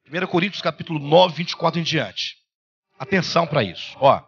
1 Coríntios capítulo 9, 24 em diante. Atenção para isso. Ó.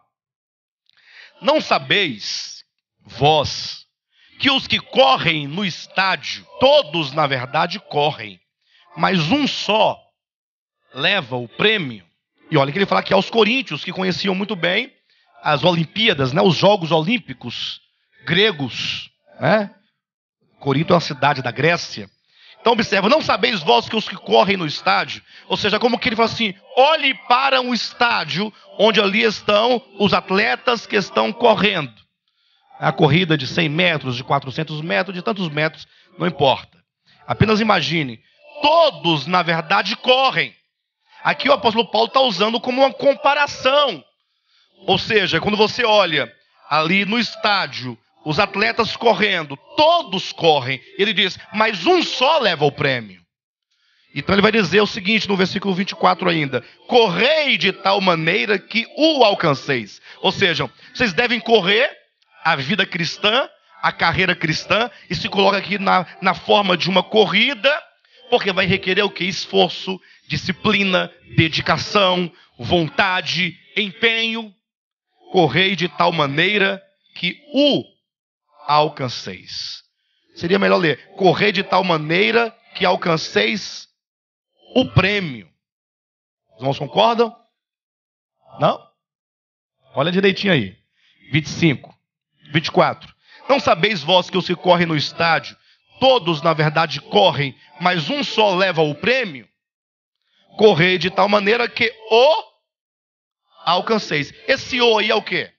Não sabeis, vós, que os que correm no estádio, todos na verdade correm, mas um só leva o prêmio. E olha que ele fala aqui aos coríntios, que conheciam muito bem as Olimpíadas, né? Os Jogos Olímpicos gregos, né? Corinto é uma cidade da Grécia. Então observa, não sabeis vós que os que correm no estádio, ou seja, como que ele fala assim, olhe para um estádio onde ali estão os atletas que estão correndo. A corrida de 100 metros, de 400 metros, de tantos metros, não importa. Apenas imagine, todos na verdade correm. Aqui o apóstolo Paulo está usando como uma comparação. Ou seja, quando você olha ali no estádio, os atletas correndo, todos correm. Ele diz, mas um só leva o prêmio. Então ele vai dizer o seguinte no versículo 24 ainda. Correi de tal maneira que o alcanceis. Ou seja, vocês devem correr a vida cristã, a carreira cristã, e se coloca aqui na forma de uma corrida, porque vai requerer o quê? Esforço, disciplina, dedicação, vontade, empenho. Correi de tal maneira que o alcanceis. Seria melhor ler, correi de tal maneira que alcanceis o prêmio. Os irmãos concordam? Não? Olha direitinho aí. 25, 24. Não sabeis vós que os que correm no estádio, todos na verdade correm, mas um só leva o prêmio? Correi de tal maneira que o alcanceis. Esse o aí é o quê?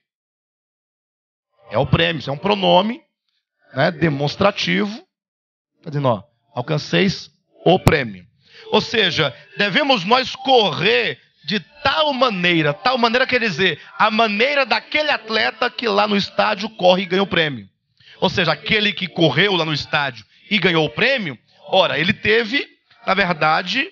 É o prêmio, isso é um pronome, né, demonstrativo. Está dizendo, ó, alcanceis o prêmio. Ou seja, devemos nós correr de tal maneira quer dizer, a maneira daquele atleta que lá no estádio corre e ganha o prêmio. Ou seja, aquele que correu lá no estádio e ganhou o prêmio, ora, ele teve, na verdade,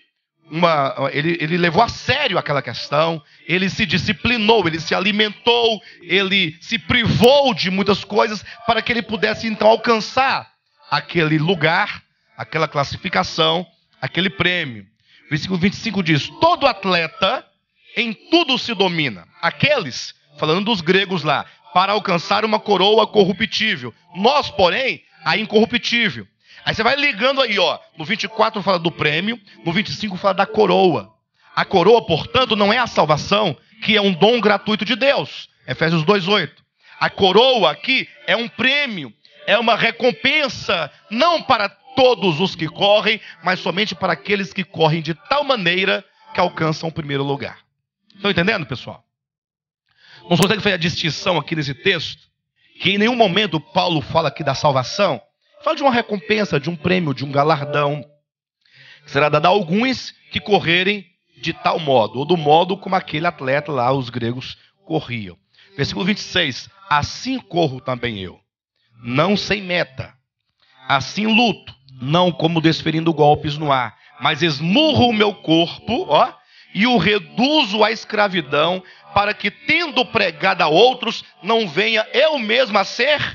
ele levou a sério aquela questão, ele se disciplinou, ele se alimentou, ele se privou de muitas coisas para que ele pudesse então alcançar aquele lugar, aquela classificação, aquele prêmio. Versículo 25 diz, todo atleta em tudo se domina. Aqueles, falando dos gregos lá, para alcançar uma coroa corruptível. Nós, porém, a incorruptível. Aí você vai ligando aí, ó. No 24 fala do prêmio, no 25 fala da coroa. A coroa, portanto, não é a salvação, que é um dom gratuito de Deus. Efésios 2:8. A coroa aqui é um prêmio, é uma recompensa, não para todos os que correm, mas somente para aqueles que correm de tal maneira que alcançam o primeiro lugar. Estão entendendo, pessoal? Não se consegue fazer a distinção aqui nesse texto, que em nenhum momento Paulo fala aqui da salvação. Fala de uma recompensa, de um prêmio, de um galardão, que será dado a alguns que correrem de tal modo, ou do modo como aquele atleta lá, os gregos, corriam. Versículo 26. Assim corro também eu, não sem meta. Assim luto, não como desferindo golpes no ar, mas esmurro o meu corpo, ó, e o reduzo à escravidão, para que, tendo pregado a outros, não venha eu mesmo a ser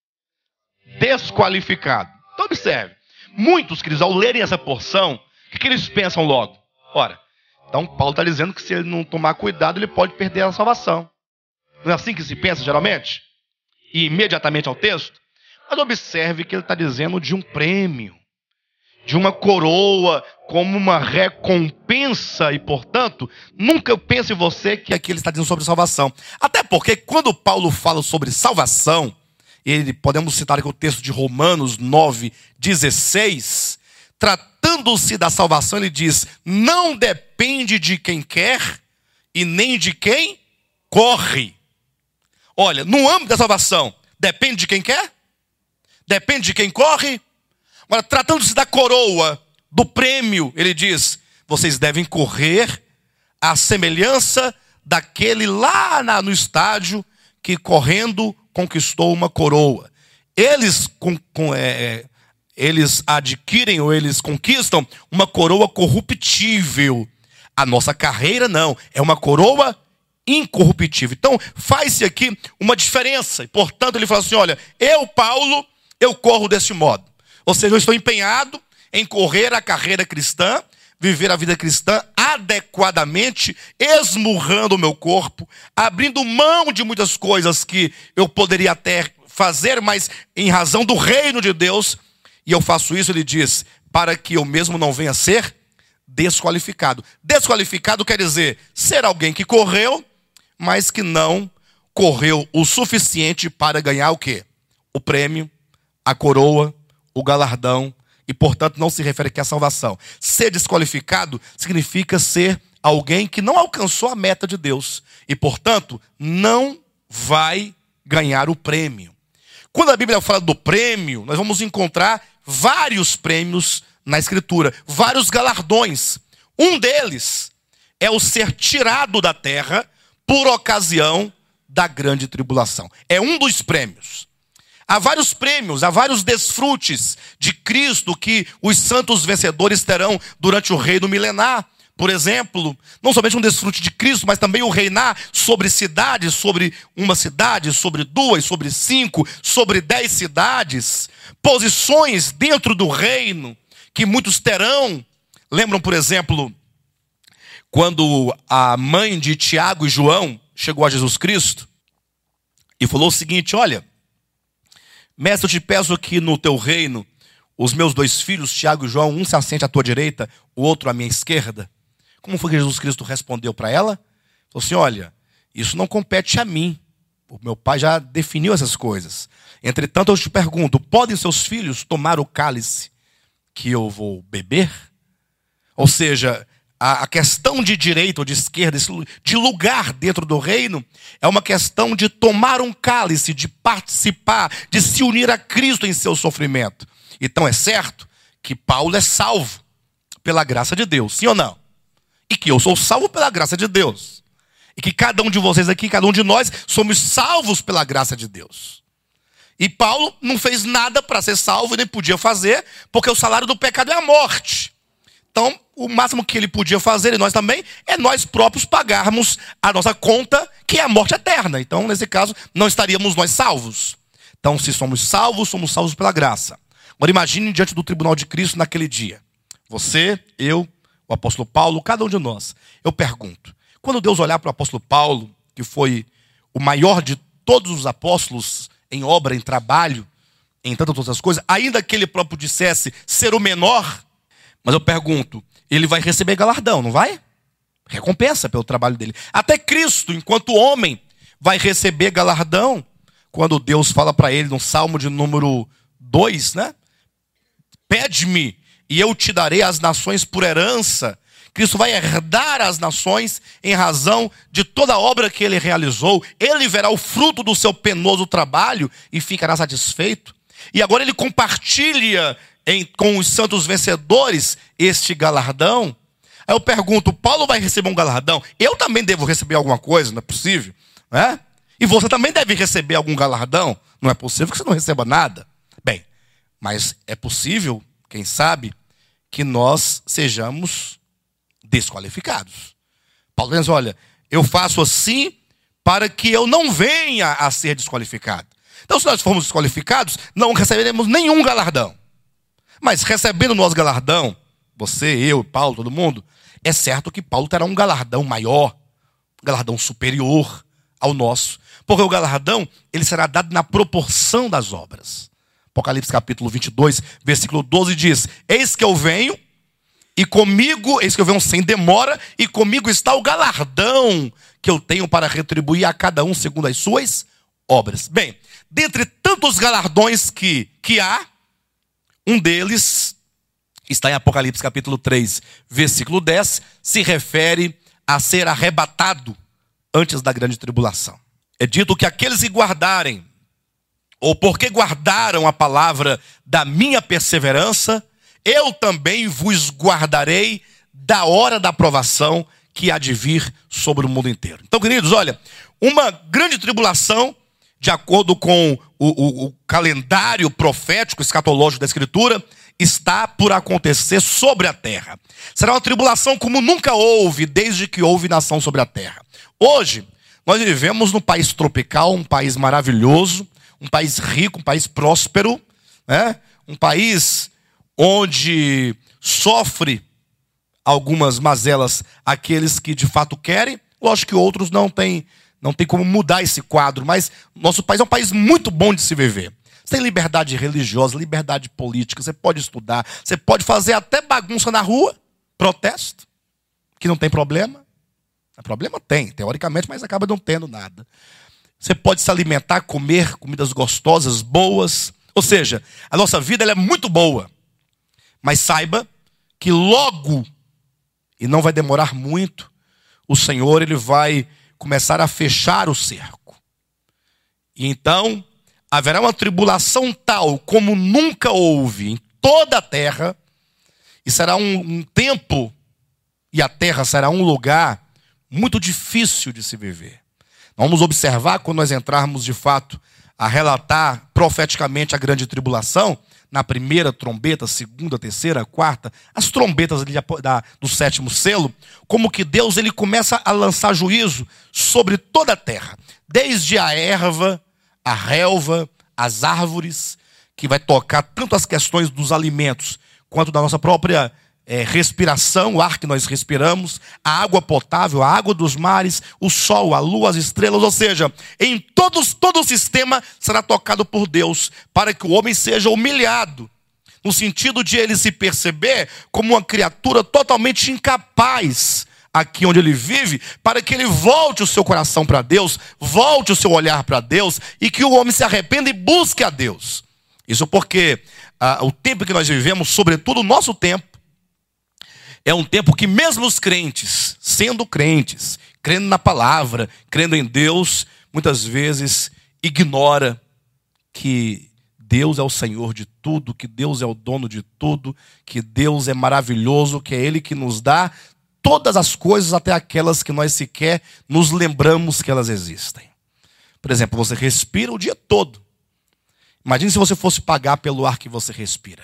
desqualificado. Então observe, muitos, queridos, ao lerem essa porção, o que eles pensam logo? Ora, então Paulo está dizendo que se ele não tomar cuidado, ele pode perder a salvação. Não é assim que se pensa geralmente? E imediatamente ao texto? Mas observe que ele está dizendo de um prêmio, de uma coroa, como uma recompensa, e portanto, nunca pense você que aqui ele está dizendo sobre salvação. Até porque quando Paulo fala sobre salvação, podemos citar aqui o texto de Romanos 9:16, tratando-se da salvação, ele diz, não depende de quem quer e nem de quem corre. Olha, no âmbito da salvação, depende de quem quer? Depende de quem corre? Agora, tratando-se da coroa, do prêmio, ele diz, vocês devem correr à semelhança daquele lá no estádio que correndo conquistou uma coroa. Eles adquirem ou eles conquistam uma coroa corruptível. A nossa carreira não, é uma coroa incorruptível. Então faz-se aqui uma diferença. E, portanto, ele fala assim, olha, eu, Paulo, eu corro deste modo. Ou seja, eu estou empenhado em correr a carreira cristã, viver a vida cristã adequadamente, esmurrando o meu corpo, abrindo mão de muitas coisas que eu poderia até fazer, mas em razão do reino de Deus, e eu faço isso, ele diz, para que eu mesmo não venha a ser desqualificado. Desqualificado quer dizer ser alguém que correu, mas que não correu o suficiente para ganhar o quê? O prêmio, a coroa, o galardão, e portanto não se refere aqui à salvação. Ser desqualificado significa ser alguém que não alcançou a meta de Deus, e portanto não vai ganhar o prêmio. Quando a Bíblia fala do prêmio, nós vamos encontrar vários prêmios na Escritura, vários galardões. Um deles é o ser tirado da terra por ocasião da grande tribulação. É um dos prêmios. Há vários prêmios, há vários desfrutes de Cristo que os santos vencedores terão durante o reino milenar. Por exemplo, não somente um desfrute de Cristo, mas também o reinar sobre cidades, sobre uma cidade, sobre 2, sobre 5, sobre 10 cidades. Posições dentro do reino que muitos terão. Lembram, por exemplo, quando a mãe de Tiago e João chegou a Jesus Cristo e falou o seguinte: olha, mestre, eu te peço que no teu reino, os meus 2 filhos, Tiago e João, um se assente à tua direita, o outro à minha esquerda. Como foi que Jesus Cristo respondeu para ela? Falou assim: olha, isso não compete a mim. O meu pai já definiu essas coisas. Entretanto, eu te pergunto, podem seus filhos tomar o cálice que eu vou beber? Ou seja, a questão de direita ou de esquerda, de lugar dentro do reino, é uma questão de tomar um cálice, de participar, de se unir a Cristo em seu sofrimento. Então é certo que Paulo é salvo pela graça de Deus, sim ou não? E que eu sou salvo pela graça de Deus. E que cada um de vocês aqui, cada um de nós, somos salvos pela graça de Deus. E Paulo não fez nada para ser salvo e nem podia fazer, porque o salário do pecado é a morte. Então, o máximo que ele podia fazer, e nós também, é nós próprios pagarmos a nossa conta, que é a morte eterna. Então, nesse caso, não estaríamos nós salvos. Então, se somos salvos pela graça. Agora, imagine diante do tribunal de Cristo naquele dia. Você, eu, o apóstolo Paulo, cada um de nós. Eu pergunto, quando Deus olhar para o apóstolo Paulo, que foi o maior de todos os apóstolos em obra, em trabalho, em tantas outras coisas, ainda que ele próprio dissesse ser o menor, mas eu pergunto, ele vai receber galardão, não vai? Recompensa pelo trabalho dele. Até Cristo, enquanto homem, vai receber galardão, quando Deus fala para ele no Salmo de número 2, né? Pede-me e eu te darei as nações por herança. Cristo vai herdar as nações em razão de toda a obra que ele realizou. Ele verá o fruto do seu penoso trabalho e ficará satisfeito. E agora ele compartilha com os santos vencedores este galardão. Aí eu pergunto, Paulo vai receber um galardão? Eu também devo receber alguma coisa, não é possível? Né? E você também deve receber algum galardão? Não é possível que você não receba nada. Bem, mas é possível, quem sabe, que nós sejamos desqualificados. Paulo diz, olha, eu faço assim para que eu não venha a ser desqualificado. Então, se nós formos desqualificados, não receberemos nenhum galardão. Mas recebendo o nosso galardão, você, eu, Paulo, todo mundo, é certo que Paulo terá um galardão maior, um galardão superior ao nosso. Porque o galardão, ele será dado na proporção das obras. Apocalipse capítulo 22, versículo 12 diz, eis que eu venho sem demora, e comigo está o galardão que eu tenho para retribuir a cada um segundo as suas obras. Bem, dentre tantos galardões que há, um deles está em Apocalipse capítulo 3, versículo 10, se refere a ser arrebatado antes da grande tribulação. É dito que aqueles que guardarem, ou porque guardaram a palavra da minha perseverança, eu também vos guardarei da hora da provação que há de vir sobre o mundo inteiro. Então, queridos, olha, uma grande tribulação, de acordo com o calendário profético, escatológico da Escritura, está por acontecer sobre a terra. Será uma tribulação como nunca houve, desde que houve nação sobre a terra. Hoje, nós vivemos num país tropical, um país maravilhoso, um país rico, um país próspero, né? Um país onde sofre algumas mazelas àqueles que de fato querem. Lógico que outros não tem como mudar esse quadro, mas nosso país é um país muito bom de se viver. Você tem liberdade religiosa, liberdade política, você pode estudar, você pode fazer até bagunça na rua, protesto, que não tem problema. Problema tem, teoricamente, mas acaba não tendo nada. Você pode se alimentar, comer comidas gostosas, boas. Ou seja, a nossa vida ela é muito boa. Mas saiba que logo, e não vai demorar muito, o Senhor ele vai começar a fechar o cerco. E então haverá uma tribulação tal como nunca houve em toda a terra. E será um tempo, e a terra será um lugar muito difícil de se viver. Vamos observar quando nós entrarmos de fato a relatar profeticamente a grande tribulação, na primeira trombeta, segunda, terceira, quarta, as trombetas ali do sétimo selo, como que Deus ele começa a lançar juízo sobre toda a terra, desde a erva, a relva, as árvores, que vai tocar tanto as questões dos alimentos, quanto da nossa própria respiração, o ar que nós respiramos, a água potável, a água dos mares, o sol, a lua, as estrelas, ou seja, em todo o sistema será tocado por Deus, para que o homem seja humilhado, no sentido de ele se perceber como uma criatura totalmente incapaz, aqui onde ele vive, para que ele volte o seu coração para Deus, volte o seu olhar para Deus, e que o homem se arrependa e busque a Deus. Isso porque o tempo que nós vivemos, sobretudo o nosso tempo, é um tempo que mesmo os crentes, sendo crentes, crendo na palavra, crendo em Deus, muitas vezes ignora que Deus é o Senhor de tudo, que Deus é o dono de tudo, que Deus é maravilhoso, que é Ele que nos dá todas as coisas, até aquelas que nós sequer nos lembramos que elas existem. Por exemplo, você respira o dia todo. Imagine se você fosse pagar pelo ar que você respira.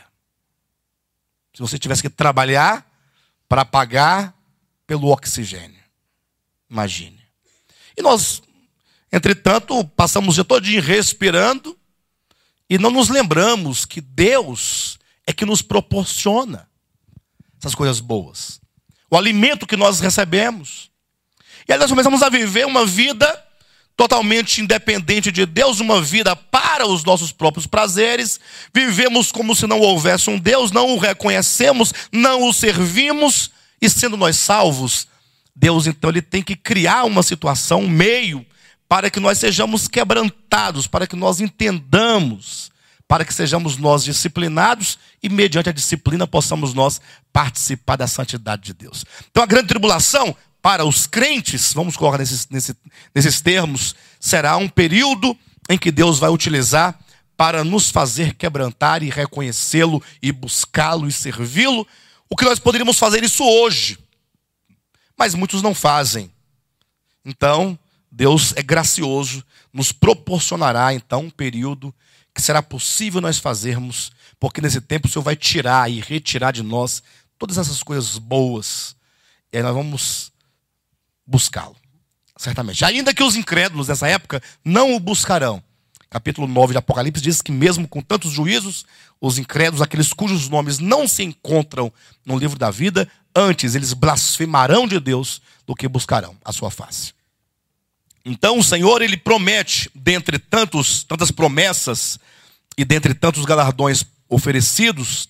Se você tivesse que trabalhar para pagar pelo oxigênio. Imagine. E nós, entretanto, passamos o dia todo respirando e não nos lembramos que Deus é que nos proporciona essas coisas boas. O alimento que nós recebemos. E aí nós começamos a viver uma vida totalmente independente de Deus, uma vida para os nossos próprios prazeres. Vivemos como se não houvesse um Deus, não o reconhecemos, não o servimos. E sendo nós salvos, Deus então ele tem que criar uma situação, um meio, para que nós sejamos quebrantados, para que nós entendamos, para que sejamos nós disciplinados e mediante a disciplina possamos nós participar da santidade de Deus. Então a grande tribulação para os crentes, vamos colocar nesses termos, será um período em que Deus vai utilizar para nos fazer quebrantar e reconhecê-lo e buscá-lo e servi-lo. O que nós poderíamos fazer isso hoje, mas muitos não fazem. Então, Deus é gracioso, nos proporcionará então um período que será possível nós fazermos, porque nesse tempo o Senhor vai tirar e retirar de nós todas essas coisas boas, e aí nós vamos buscá-lo, certamente. Ainda que os incrédulos nessa época não o buscarão. Capítulo 9 de Apocalipse diz que mesmo com tantos juízos, os incrédulos, aqueles cujos nomes não se encontram no livro da vida, antes eles blasfemarão de Deus do que buscarão a sua face. Então o Senhor, ele promete, dentre tantas promessas e dentre tantos galardões oferecidos,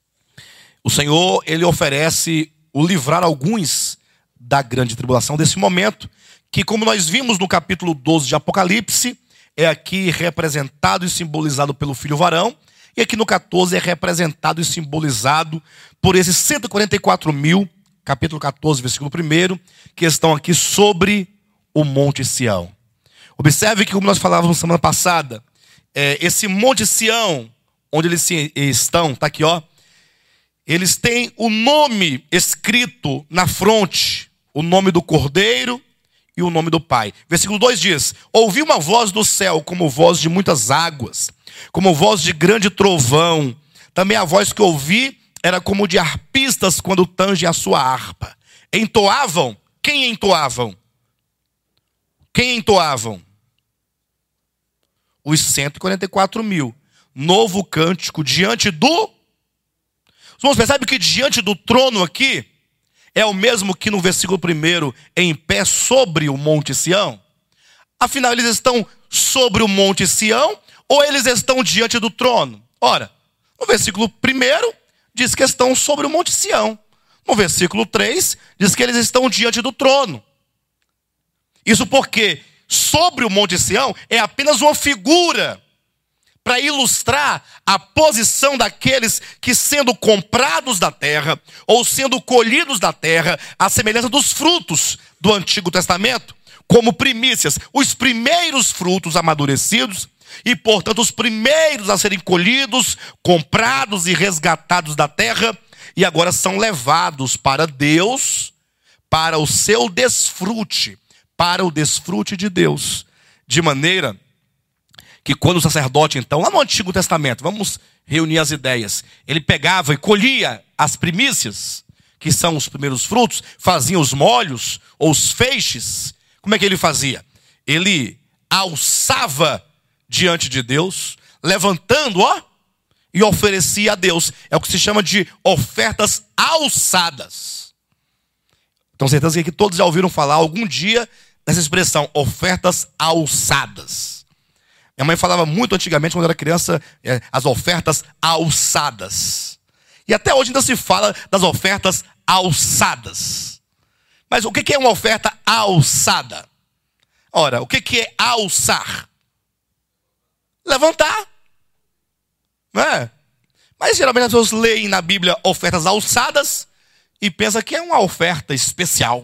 o Senhor, ele oferece o livrar alguns da grande tribulação desse momento, que como nós vimos no capítulo 12 de Apocalipse, é aqui representado e simbolizado pelo filho varão, e aqui no 14 é representado e simbolizado por esses 144 mil, capítulo 14, versículo 1, que estão aqui sobre o Monte Sião. Observe que, como nós falávamos semana passada, esse Monte Sião, onde eles estão, está aqui, ó, eles têm o nome escrito na fronte, o nome do Cordeiro e o nome do Pai. Versículo 2 diz: ouvi uma voz do céu como voz de muitas águas, como voz de grande trovão. Também a voz que ouvi era como de arpistas quando tangem a sua harpa. Entoavam. Quem entoavam? Quem entoavam? Os 144 mil. Novo cântico diante do... Os irmãos percebem que diante do trono aqui é o mesmo que no versículo 1, em pé sobre o Monte Sião? Afinal, eles estão sobre o Monte Sião ou eles estão diante do trono? Ora, no versículo 1 diz que estão sobre o Monte Sião. No versículo 3 diz que eles estão diante do trono. Isso porque sobre o Monte Sião é apenas uma figura para ilustrar a posição daqueles que, sendo comprados da terra ou sendo colhidos da terra, à semelhança dos frutos do Antigo Testamento, como primícias, os primeiros frutos amadurecidos e, portanto, os primeiros a serem colhidos, comprados e resgatados da terra, e agora são levados para Deus, para o seu desfrute, para o desfrute de Deus. De maneira que quando o sacerdote, então, lá no Antigo Testamento, vamos reunir as ideias, ele pegava e colhia as primícias, que são os primeiros frutos, fazia os molhos ou os feixes. Como é que ele fazia? Ele alçava diante de Deus, levantando, e oferecia a Deus. É o que se chama de ofertas alçadas. Tenho certeza que aqui todos já ouviram falar algum dia dessa expressão, ofertas alçadas. Minha mãe falava muito antigamente, quando eu era criança, as ofertas alçadas. E até hoje ainda se fala das ofertas alçadas. Mas o que é uma oferta alçada? Ora, o que é alçar? Levantar. Não é? Mas geralmente as pessoas leem na Bíblia ofertas alçadas e pensam que é uma oferta especial.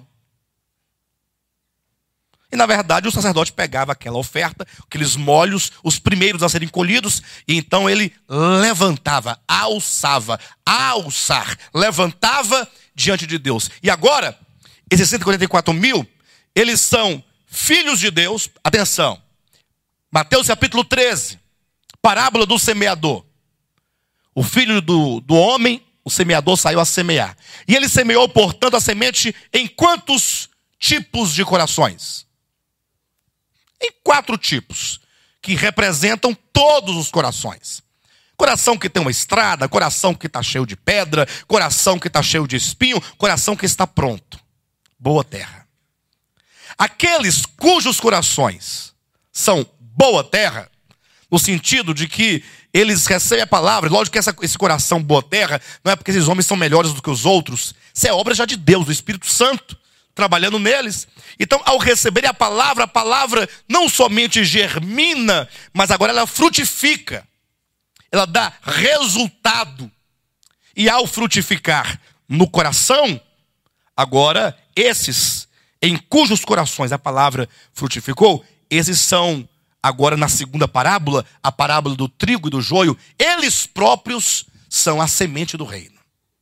E na verdade o sacerdote pegava aquela oferta, aqueles molhos, os primeiros a serem colhidos, e então ele levantava, alçava, alçar, levantava diante de Deus. E agora, esses 144.000, eles são filhos de Deus. Atenção, Mateus capítulo 13, parábola do semeador. O filho do homem, o semeador, saiu a semear. E ele semeou, portanto, a semente em quantos tipos de corações? Em 4 tipos, que representam todos os corações. Coração que tem uma estrada, coração que está cheio de pedra, coração que está cheio de espinho, coração que está pronto. Boa terra. Aqueles cujos corações são boa terra, no sentido de que eles recebem a palavra. Lógico que esse coração boa terra não é porque esses homens são melhores do que os outros. Isso é obra já de Deus, do Espírito Santo, trabalhando neles. Então, ao receberem a palavra não somente germina, mas agora ela frutifica. Ela dá resultado. E ao frutificar no coração, agora esses em cujos corações a palavra frutificou, esses são, agora na segunda parábola, a parábola do trigo e do joio, eles próprios são a semente do reino.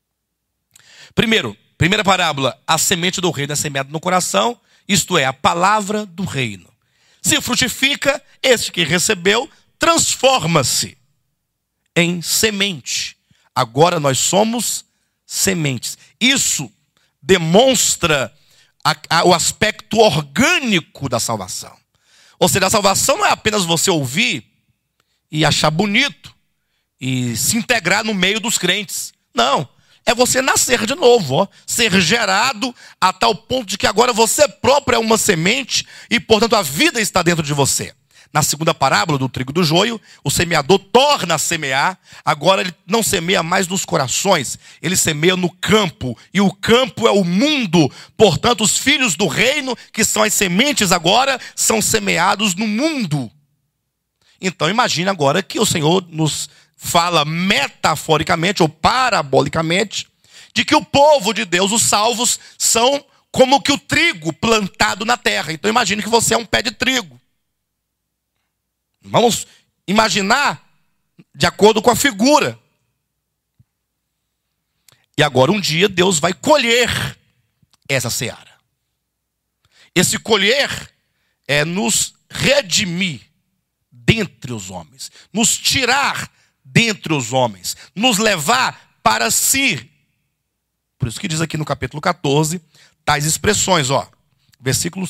Primeira parábola, a semente do reino é semeada no coração, isto é, a palavra do reino. Se frutifica, este que recebeu transforma-se em semente. Agora nós somos sementes. Isso demonstra o aspecto orgânico da salvação. Ou seja, a salvação não é apenas você ouvir e achar bonito e se integrar no meio dos crentes. Não. É você nascer de novo, ser gerado a tal ponto de que agora você próprio é uma semente e, portanto, a vida está dentro de você. Na segunda parábola do trigo e do joio, o semeador torna a semear. Agora ele não semeia mais nos corações, ele semeia no campo. E o campo é o mundo. Portanto, os filhos do reino, que são as sementes agora, são semeados no mundo. Então imagine agora que o Senhor nos fala metaforicamente ou parabolicamente de que o povo de Deus, os salvos, são como que o trigo plantado na terra. Então imagine que você é um pé de trigo. Vamos imaginar de acordo com a figura. E agora um dia Deus vai colher essa seara. Esse colher é nos redimir dentre os homens, nos tirar dentre os homens, nos levar para si. Por isso que diz aqui no capítulo 14, tais expressões, versículo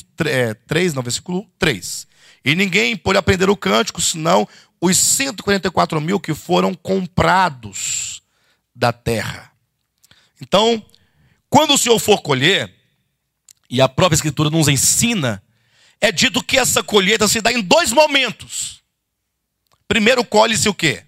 3. E ninguém pôde aprender o cântico, senão os 144.000 que foram comprados da terra. Então, Quando o Senhor for colher, e a própria Escritura nos ensina, é dito que essa colheita se dá em 2 momentos. Primeiro colhe-se o quê?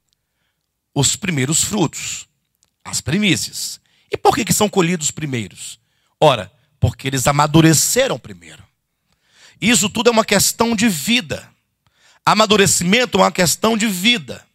Os primeiros frutos, as primícias. E por que são colhidos primeiros? Ora, porque eles amadureceram primeiro. Isso tudo é uma questão de vida. Amadurecimento é uma questão de vida.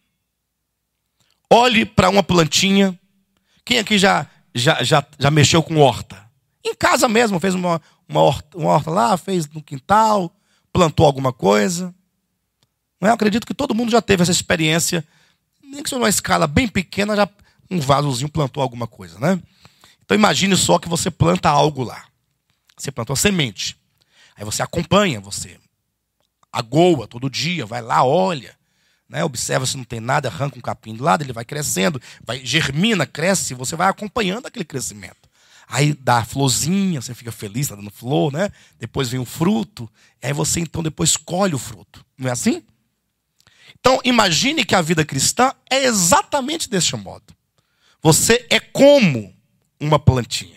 Olhe para uma plantinha. Quem aqui já mexeu com horta? Em casa mesmo, fez uma horta lá, fez no quintal, plantou alguma coisa. Não é? Eu acredito que todo mundo já teve essa experiência. Nem que seja uma escala bem pequena, já um vasozinho plantou alguma coisa, né? Então imagine só que você planta algo lá. Você plantou a semente. Aí você acompanha, você agoa todo dia, vai lá, olha, né? Observa se não tem nada, arranca um capim do lado, ele vai crescendo, germina, cresce, você vai acompanhando aquele crescimento. Aí dá a florzinha, você fica feliz, está dando flor, né? Depois vem o fruto, e aí você então depois colhe o fruto. Não é assim? Então imagine que a vida cristã é exatamente deste modo. Você é como uma plantinha.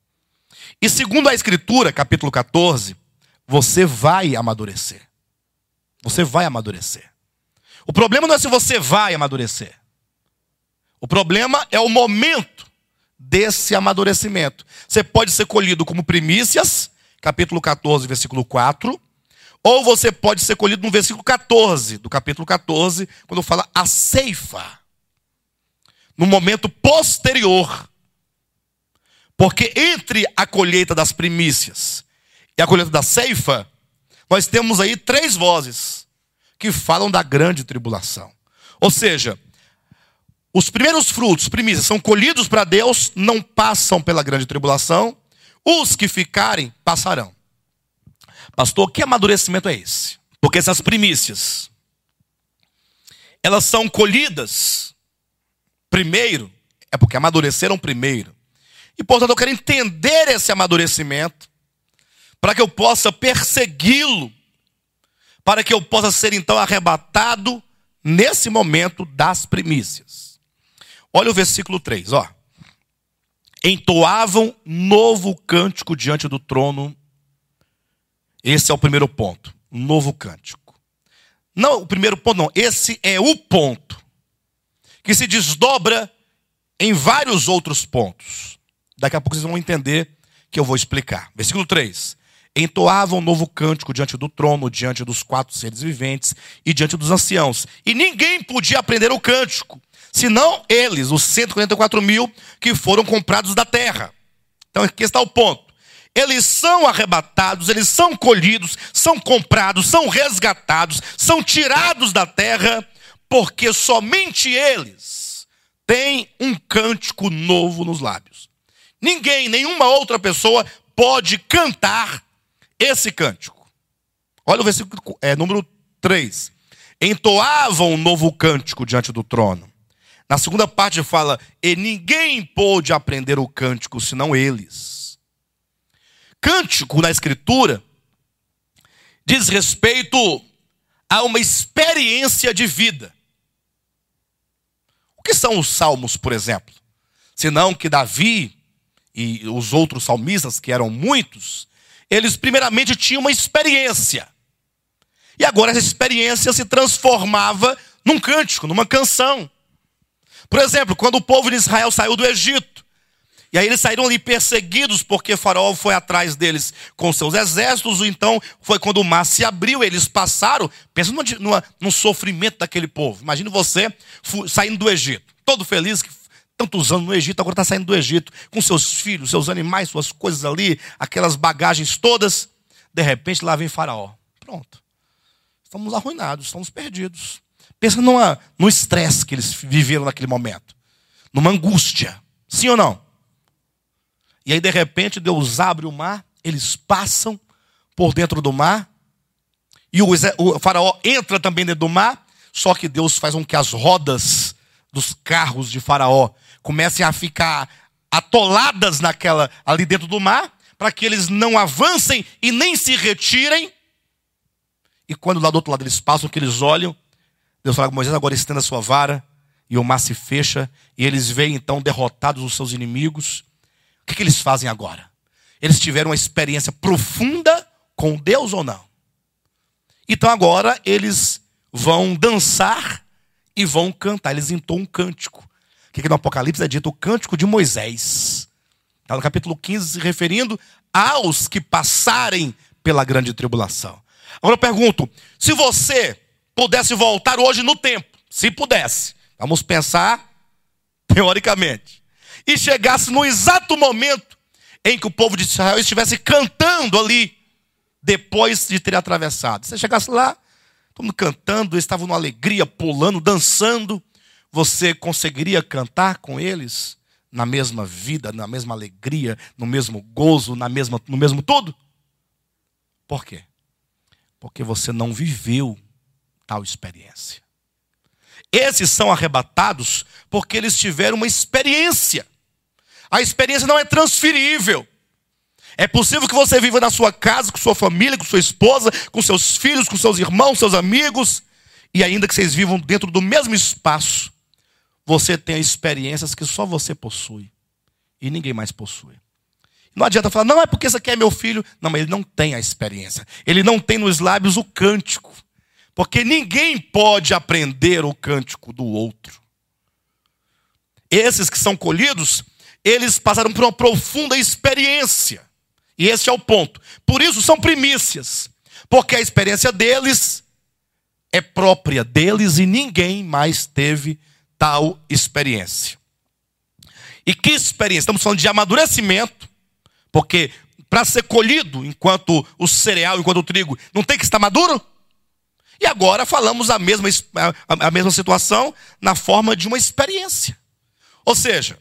E segundo a Escritura, capítulo 14, você vai amadurecer. Você vai amadurecer. O problema não é se você vai amadurecer. O problema é o momento desse amadurecimento. Você pode ser colhido como primícias, capítulo 14, versículo 4, ou você pode ser colhido no versículo 14, do capítulo 14, quando fala a ceifa. No momento posterior. Porque entre a colheita das primícias e a colheita da ceifa, nós temos aí 3 vozes que falam da grande tribulação. Ou seja, os primeiros frutos, primícias, são colhidos para Deus, não passam pela grande tribulação. Os que ficarem, passarão. Pastor, que amadurecimento é esse? Porque essas primícias, elas são colhidas primeiro, é porque amadureceram primeiro. E, portanto, eu quero entender esse amadurecimento para que eu possa persegui-lo, para que eu possa ser, então, arrebatado nesse momento das primícias. Olha o versículo 3, ó. Entoavam novo cântico diante do trono. Esse é o primeiro ponto, novo cântico. Não, o primeiro ponto não, esse é o ponto, que se desdobra em vários outros pontos. Daqui a pouco vocês vão entender que eu vou explicar. Versículo 3. Entoavam um novo cântico diante do trono, diante dos 4 seres viventes e diante dos anciãos. E ninguém podia aprender o cântico, senão eles, os 144.000 que foram comprados da terra. Então aqui está o ponto. Eles são arrebatados, eles são colhidos, são comprados, são resgatados, são tirados da terra, porque somente eles têm um cântico novo nos lábios. Ninguém, nenhuma outra pessoa pode cantar esse cântico. Olha o versículo número 3. Entoavam um novo cântico diante do trono. Na segunda parte fala, e ninguém pôde aprender o cântico, senão eles. Cântico na Escritura diz respeito a uma experiência de vida. O que são os salmos, por exemplo? Senão que Davi e os outros salmistas, que eram muitos, eles primeiramente tinham uma experiência. E agora essa experiência se transformava num cântico, numa canção. Por exemplo, quando o povo de Israel saiu do Egito, e aí eles saíram ali perseguidos porque Faraó foi atrás deles com seus exércitos. Então foi quando o mar se abriu, eles passaram. Pensa no sofrimento daquele povo. Imagine você saindo do Egito, todo feliz, que tantos anos no Egito, agora está saindo do Egito, com seus filhos, seus animais, suas coisas ali, aquelas bagagens todas. De repente lá vem Faraó. Pronto. Estamos arruinados, estamos perdidos. Pensa no estresse que eles viveram naquele momento. Numa angústia. Sim ou não? E aí, de repente, Deus abre o mar, eles passam por dentro do mar, e o faraó entra também dentro do mar, só que Deus faz com que as rodas dos carros de Faraó comecem a ficar atoladas ali dentro do mar, para que eles não avancem e nem se retirem. E quando lá do outro lado eles passam, que eles olham, Deus fala com Moisés, agora estenda a sua vara, e o mar se fecha, e eles veem então derrotados os seus inimigos. O que eles fazem agora? Eles tiveram uma experiência profunda com Deus ou não? Então agora eles vão dançar e vão cantar. Eles entoam um cântico. O que no Apocalipse é dito? O cântico de Moisés. Está no capítulo 15, se referindo aos que passarem pela grande tribulação. Agora eu pergunto, se você pudesse voltar hoje no tempo, se pudesse, vamos pensar teoricamente, e chegasse no exato momento em que o povo de Israel estivesse cantando ali, depois de ter atravessado. Você chegasse lá, todo mundo cantando, eles estavam numa alegria, pulando, dançando. Você conseguiria cantar com eles na mesma vida, na mesma alegria, no mesmo gozo, no mesmo tudo? Por quê? Porque você não viveu tal experiência. Esses são arrebatados porque eles tiveram uma experiência. A experiência não é transferível. É possível que você viva na sua casa, com sua família, com sua esposa, com seus filhos, com seus irmãos, seus amigos, e ainda que vocês vivam dentro do mesmo espaço, você tem experiências que só você possui e ninguém mais possui. Não adianta falar, não, é porque esse aqui é meu filho. Não, mas ele não tem a experiência. Ele não tem nos lábios o cântico. Porque ninguém pode aprender o cântico do outro. Esses que são colhidos, eles passaram por uma profunda experiência. E esse é o ponto. Por isso são primícias. Porque a experiência deles é própria deles e ninguém mais teve tal experiência. E que experiência? Estamos falando de amadurecimento. Porque para ser colhido, enquanto o cereal, enquanto o trigo, não tem que estar maduro? E agora falamos a mesma situação na forma de uma experiência. Ou seja,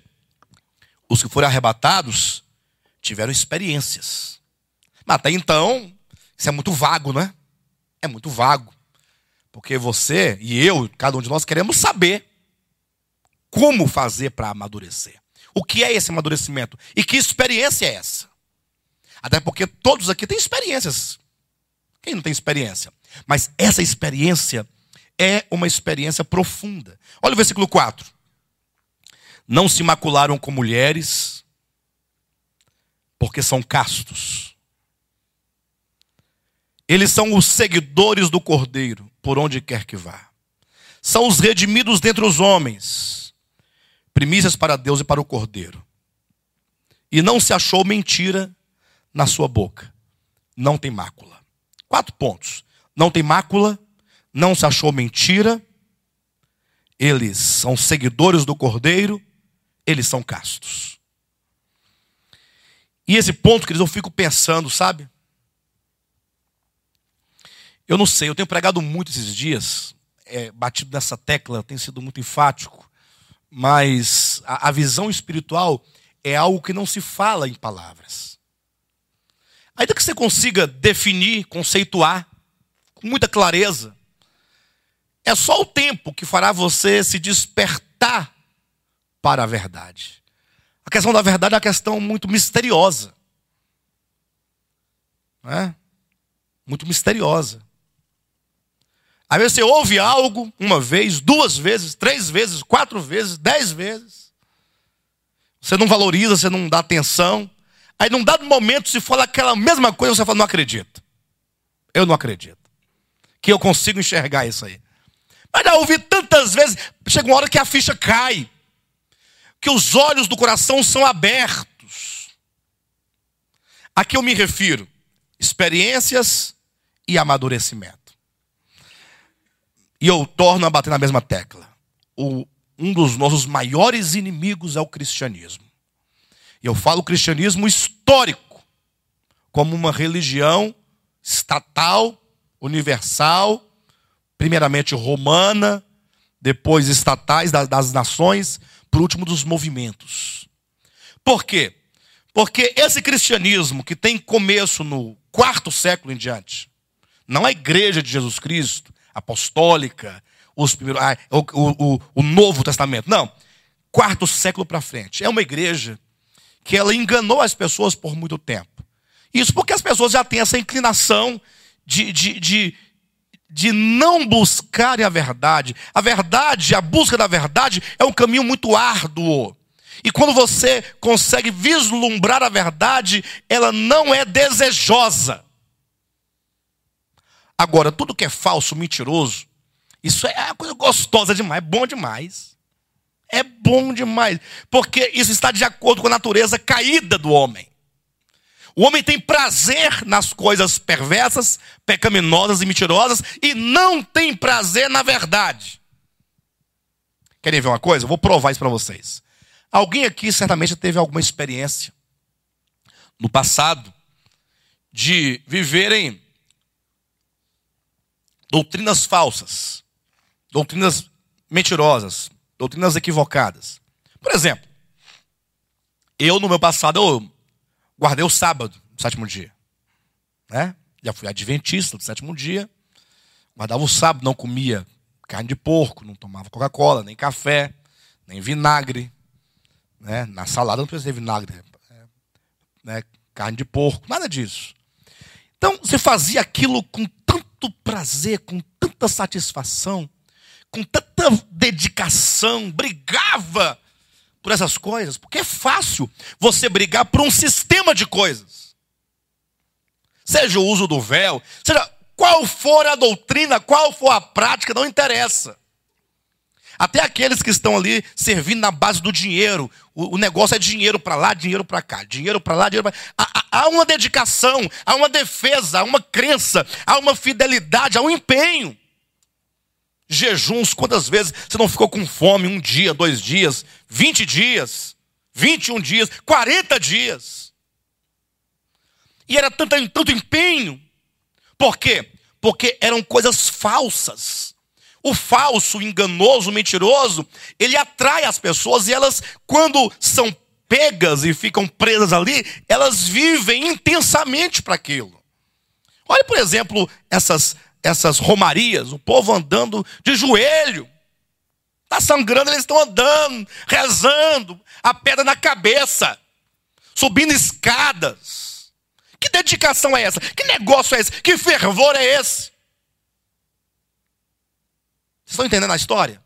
os que foram arrebatados tiveram experiências. Mas até então, isso é muito vago, não é? É muito vago. Porque você e eu, cada um de nós, queremos saber como fazer para amadurecer. O que é esse amadurecimento? E que experiência é essa? Até porque todos aqui têm experiências. Quem não tem experiência? Mas essa experiência é uma experiência profunda. Olha o versículo 4. Não se macularam com mulheres, porque são castos. Eles são os seguidores do Cordeiro, por onde quer que vá. São os redimidos dentre os homens, primícias para Deus e para o Cordeiro. E não se achou mentira na sua boca. Não tem mácula. 4 pontos. Não tem mácula, não se achou mentira, eles são seguidores do Cordeiro, eles são castos. E esse ponto, queridos, eu fico pensando, sabe? Eu não sei, eu tenho pregado muito esses dias, batido nessa tecla, tenho sido muito enfático, mas a visão espiritual é algo que não se fala em palavras. Ainda que você consiga definir, conceituar, com muita clareza, é só o tempo que fará você se despertar para a verdade. A questão da verdade é uma questão muito misteriosa. Não é? Muito misteriosa. Às vezes você ouve algo uma vez, 2 vezes, 3 vezes, 4 vezes, 10 vezes. Você não valoriza, você não dá atenção. Aí num dado momento se fala aquela mesma coisa, você fala, não acredito. Eu não acredito que eu consigo enxergar isso aí. Mas já ouvi tantas vezes, chega uma hora que a ficha cai. Que os olhos do coração são abertos. A que eu me refiro? Experiências e amadurecimento. E eu torno a bater na mesma tecla. Um dos nossos maiores inimigos é o cristianismo. E eu falo cristianismo histórico, como uma religião estatal, universal, primeiramente romana, depois estatais das nações, por último dos movimentos. Por quê? Porque esse cristianismo que tem começo no 4º século em diante, não a igreja de Jesus Cristo, apostólica, o Novo Testamento, não, 4º século para frente, é uma igreja que ela enganou as pessoas por muito tempo. Isso porque as pessoas já têm essa inclinação de não buscarem a verdade. A verdade, a busca da verdade é um caminho muito árduo. E quando você consegue vislumbrar a verdade, ela não é desejosa. Agora, tudo que é falso, mentiroso, isso é uma coisa gostosa demais, é bom demais. É bom demais, porque isso está de acordo com a natureza caída do homem. O homem tem prazer nas coisas perversas, pecaminosas e mentirosas, e não tem prazer na verdade. Querem ver uma coisa? Eu vou provar isso para vocês. Alguém aqui certamente teve alguma experiência no passado de viverem doutrinas falsas, doutrinas mentirosas, doutrinas equivocadas. Por exemplo, eu no meu passado eu guardei o sábado, no sétimo dia. Né? Já fui adventista do sétimo dia. Guardava o sábado, não comia carne de porco, não tomava Coca-Cola, nem café, nem vinagre. Né? Na salada não precisa de vinagre. Né? Carne de porco, nada disso. Então, você fazia aquilo com tanto prazer, com tanta satisfação, com tanta dedicação, brigava por essas coisas, porque é fácil você brigar por um sistema de coisas. Seja o uso do véu, seja qual for a doutrina, qual for a prática, não interessa. Até aqueles que estão ali servindo na base do dinheiro. O negócio é dinheiro para lá, dinheiro para cá. Dinheiro para lá, dinheiro para cá. Há uma dedicação, há uma defesa, há uma crença, há uma fidelidade, há um empenho. Jejuns, quantas vezes você não ficou com fome 1 dia, 2 dias, 20 dias, 21 dias, 40 dias? E era tanto empenho. Por quê? Porque eram coisas falsas. O falso, o enganoso, o mentiroso, ele atrai as pessoas e elas, quando são pegas e ficam presas ali, elas vivem intensamente para aquilo. Olha, por exemplo, essas romarias, o povo andando de joelho. Está sangrando, eles estão andando, rezando, a pedra na cabeça, subindo escadas. Que dedicação é essa? Que negócio é esse? Que fervor é esse? Vocês estão entendendo a história?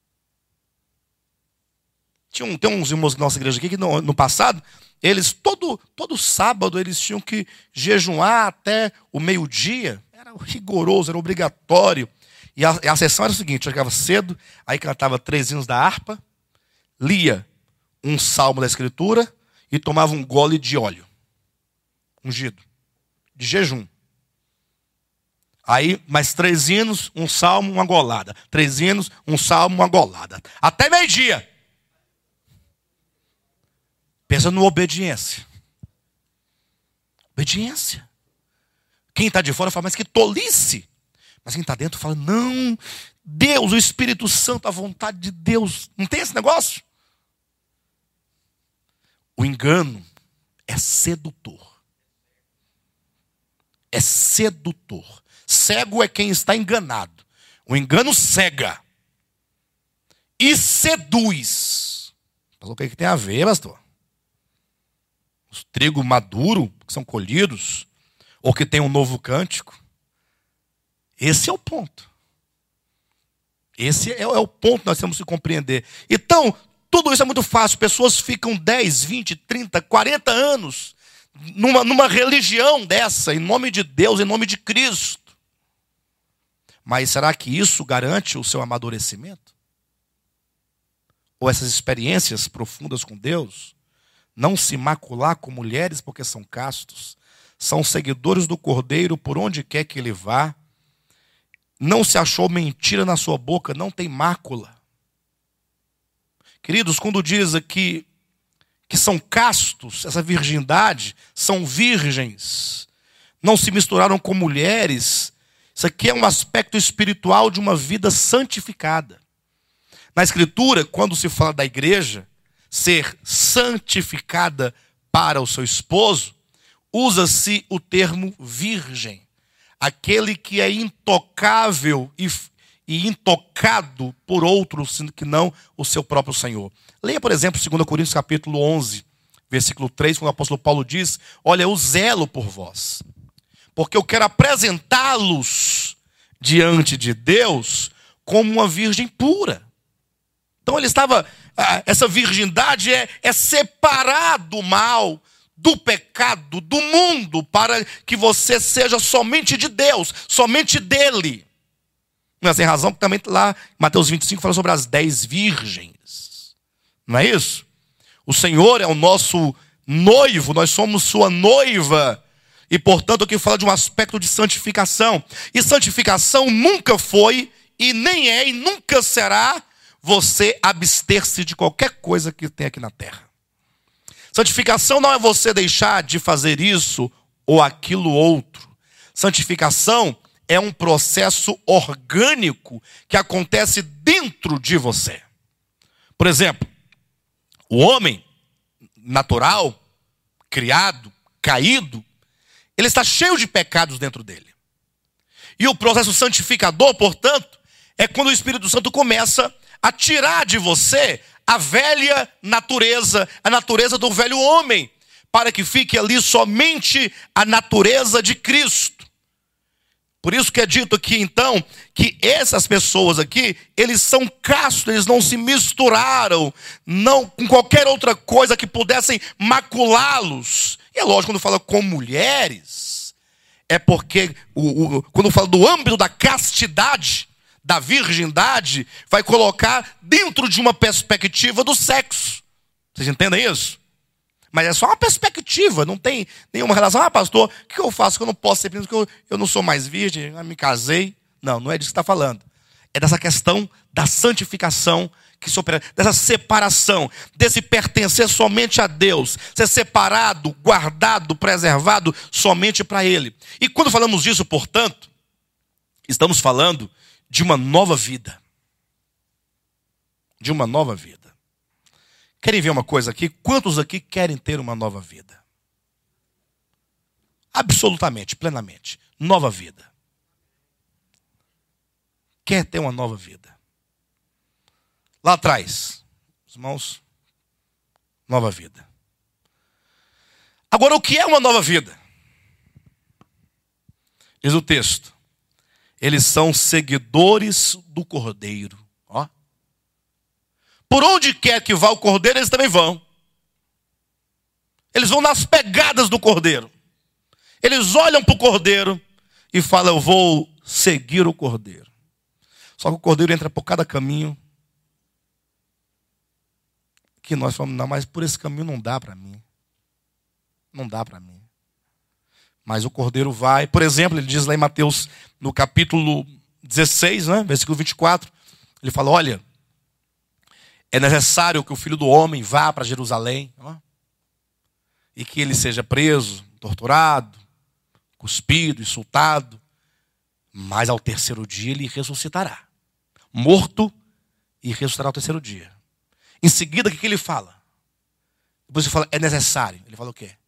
Tem uns irmãos da nossa igreja aqui que no passado, eles todo sábado eles tinham que jejuar até o meio-dia. Era rigoroso, era obrigatório. E a sessão era o seguinte: eu chegava cedo, aí cantava 3 hinos da harpa, lia um salmo da escritura e tomava um gole de óleo ungido, de jejum. Aí, mais 3 hinos, um salmo, uma golada. 3 hinos, um salmo, uma golada. Até meio-dia. Pensa no obediência. Obediência. Quem está de fora fala, mas que tolice. Mas quem está dentro fala, não, Deus, o Espírito Santo, a vontade de Deus. Não tem esse negócio? O engano é sedutor. É sedutor. Cego é quem está enganado. O engano cega. E seduz. Mas o que tem a ver, pastor? Os trigo maduro, que são colhidos, ou que tem um novo cântico. Esse é o ponto. Esse é o ponto que nós temos que compreender. Então, tudo isso é muito fácil. Pessoas ficam 10, 20, 30, 40 anos numa religião dessa, em nome de Deus, em nome de Cristo. Mas será que isso garante o seu amadurecimento? Ou essas experiências profundas com Deus? Não se macular com mulheres porque são castos, são seguidores do Cordeiro por onde quer que ele vá, não se achou mentira na sua boca, não tem mácula. Queridos, quando diz aqui que são castos, essa virgindade, são virgens, não se misturaram com mulheres, isso aqui é um aspecto espiritual de uma vida santificada. Na Escritura, quando se fala da igreja ser santificada para o seu esposo, usa-se o termo virgem. Aquele que é intocável e intocado por outros que não o seu próprio Senhor. Leia, por exemplo, 2 Coríntios capítulo 11, versículo 3, quando o apóstolo Paulo diz, olha, eu zelo por vós, porque eu quero apresentá-los diante de Deus como uma virgem pura. Então ele estava essa virgindade é separar do mal, do pecado, do mundo, para que você seja somente de Deus, somente dele. Não é sem razão que também lá Mateus 25 fala sobre as 10 virgens. Não é isso? O Senhor é o nosso noivo, nós somos sua noiva. E portanto aqui fala de um aspecto de santificação. E santificação nunca foi, e nem é, e nunca será você abster-se de qualquer coisa que tem aqui na terra. Santificação não é você deixar de fazer isso ou aquilo outro. Santificação é um processo orgânico que acontece dentro de você. Por exemplo, o homem natural, criado, caído, ele está cheio de pecados dentro dele. E o processo santificador, portanto, é quando o Espírito Santo começa a tirar de você a velha natureza, a natureza do velho homem, para que fique ali somente a natureza de Cristo. Por isso que é dito aqui, então, que essas pessoas aqui, eles são castos, eles não se misturaram, não com qualquer outra coisa que pudessem maculá-los. E é lógico, quando fala com mulheres, é porque, quando fala do âmbito da castidade, da virgindade, vai colocar dentro de uma perspectiva do sexo. Vocês entendem isso? Mas é só uma perspectiva, não tem nenhuma relação. Ah, pastor, o que eu faço que eu não posso ser príncipe, porque eu não sou mais virgem, eu me casei? Não é disso que está falando. É dessa questão da santificação que se opera, dessa separação, desse pertencer somente a Deus, ser separado, guardado, preservado somente para Ele. E quando falamos disso, portanto, estamos falando de uma nova vida. De uma nova vida. Querem ver uma coisa aqui? Quantos aqui querem ter uma nova vida? Absolutamente, plenamente. Nova vida. Quer ter uma nova vida? Lá atrás, os irmãos, nova vida. Agora, o que é uma nova vida? Diz o texto. Eles são seguidores do Cordeiro. Ó. Por onde quer que vá o Cordeiro, eles também vão. Eles vão nas pegadas do Cordeiro. Eles olham para o Cordeiro e falam, eu vou seguir o Cordeiro. Só que o Cordeiro entra por cada caminho que nós falamos, não, mas por esse caminho não dá para mim. Não dá para mim. Mas o Cordeiro vai, por exemplo, ele diz lá em Mateus, no capítulo 16, né, versículo 24, ele fala, olha, é necessário que o Filho do Homem vá para Jerusalém, ó, e que ele seja preso, torturado, cuspido, insultado, mas ao terceiro dia ele ressuscitará. Morto e ressuscitará ao terceiro dia. Em seguida, o que ele fala? Depois ele fala, é necessário. Ele fala o quê?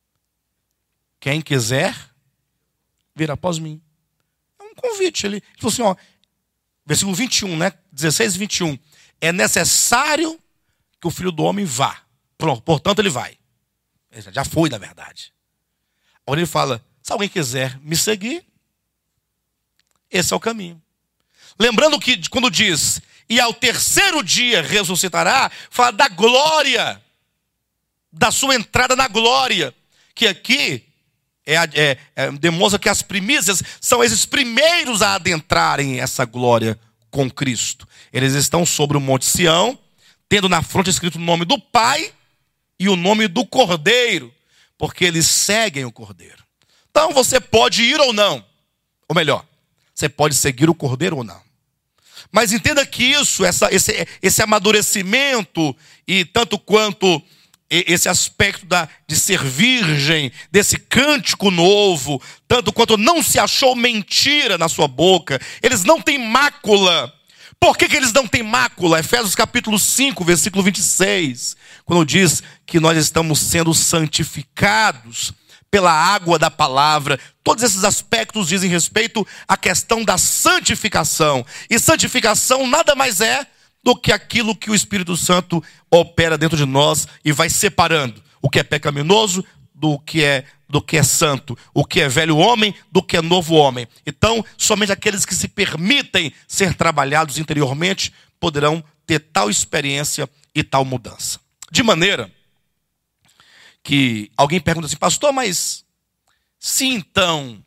Quem quiser vir após mim. É um convite. Ele falou assim, ó, versículo 21, né? 16 e 21. É necessário que o Filho do Homem vá. Pronto, portanto ele vai. Ele já foi, na verdade. Agora ele fala, se alguém quiser me seguir, esse é o caminho. Lembrando que quando diz, e ao terceiro dia ressuscitará, fala da glória, da sua entrada na glória, que aqui demonstra que as primícias são esses primeiros a adentrarem essa glória com Cristo. Eles estão sobre o Monte Sião, tendo na fronte escrito o nome do Pai e o nome do Cordeiro, porque eles seguem o Cordeiro. Então você pode ir ou não, ou melhor, você pode seguir o Cordeiro ou não. Mas entenda que isso, esse amadurecimento, e tanto quanto esse aspecto de ser virgem, desse cântico novo, tanto quanto não se achou mentira na sua boca, eles não têm mácula. Por que eles não têm mácula? Efésios capítulo 5, versículo 26, quando diz que nós estamos sendo santificados pela água da palavra. Todos esses aspectos dizem respeito à questão da santificação. E santificação nada mais é do que aquilo que o Espírito Santo opera dentro de nós e vai separando o que é pecaminoso do que é santo, o que é velho homem do que é novo homem. Então, somente aqueles que se permitem ser trabalhados interiormente poderão ter tal experiência e tal mudança. De maneira que alguém pergunta assim, pastor, mas se então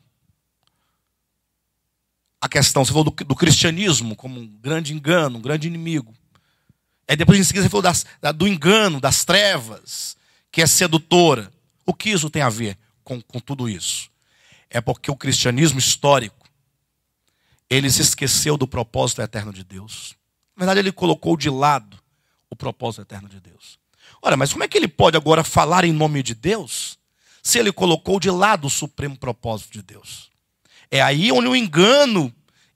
a questão, você falou do cristianismo como um grande engano, um grande inimigo. Aí depois em seguida você falou do engano, das trevas, que é sedutora. O que isso tem a ver com tudo isso? É porque o cristianismo histórico, ele se esqueceu do propósito eterno de Deus. Na verdade, ele colocou de lado o propósito eterno de Deus. Ora, mas como é que ele pode agora falar em nome de Deus, se ele colocou de lado o supremo propósito de Deus? É aí onde o engano,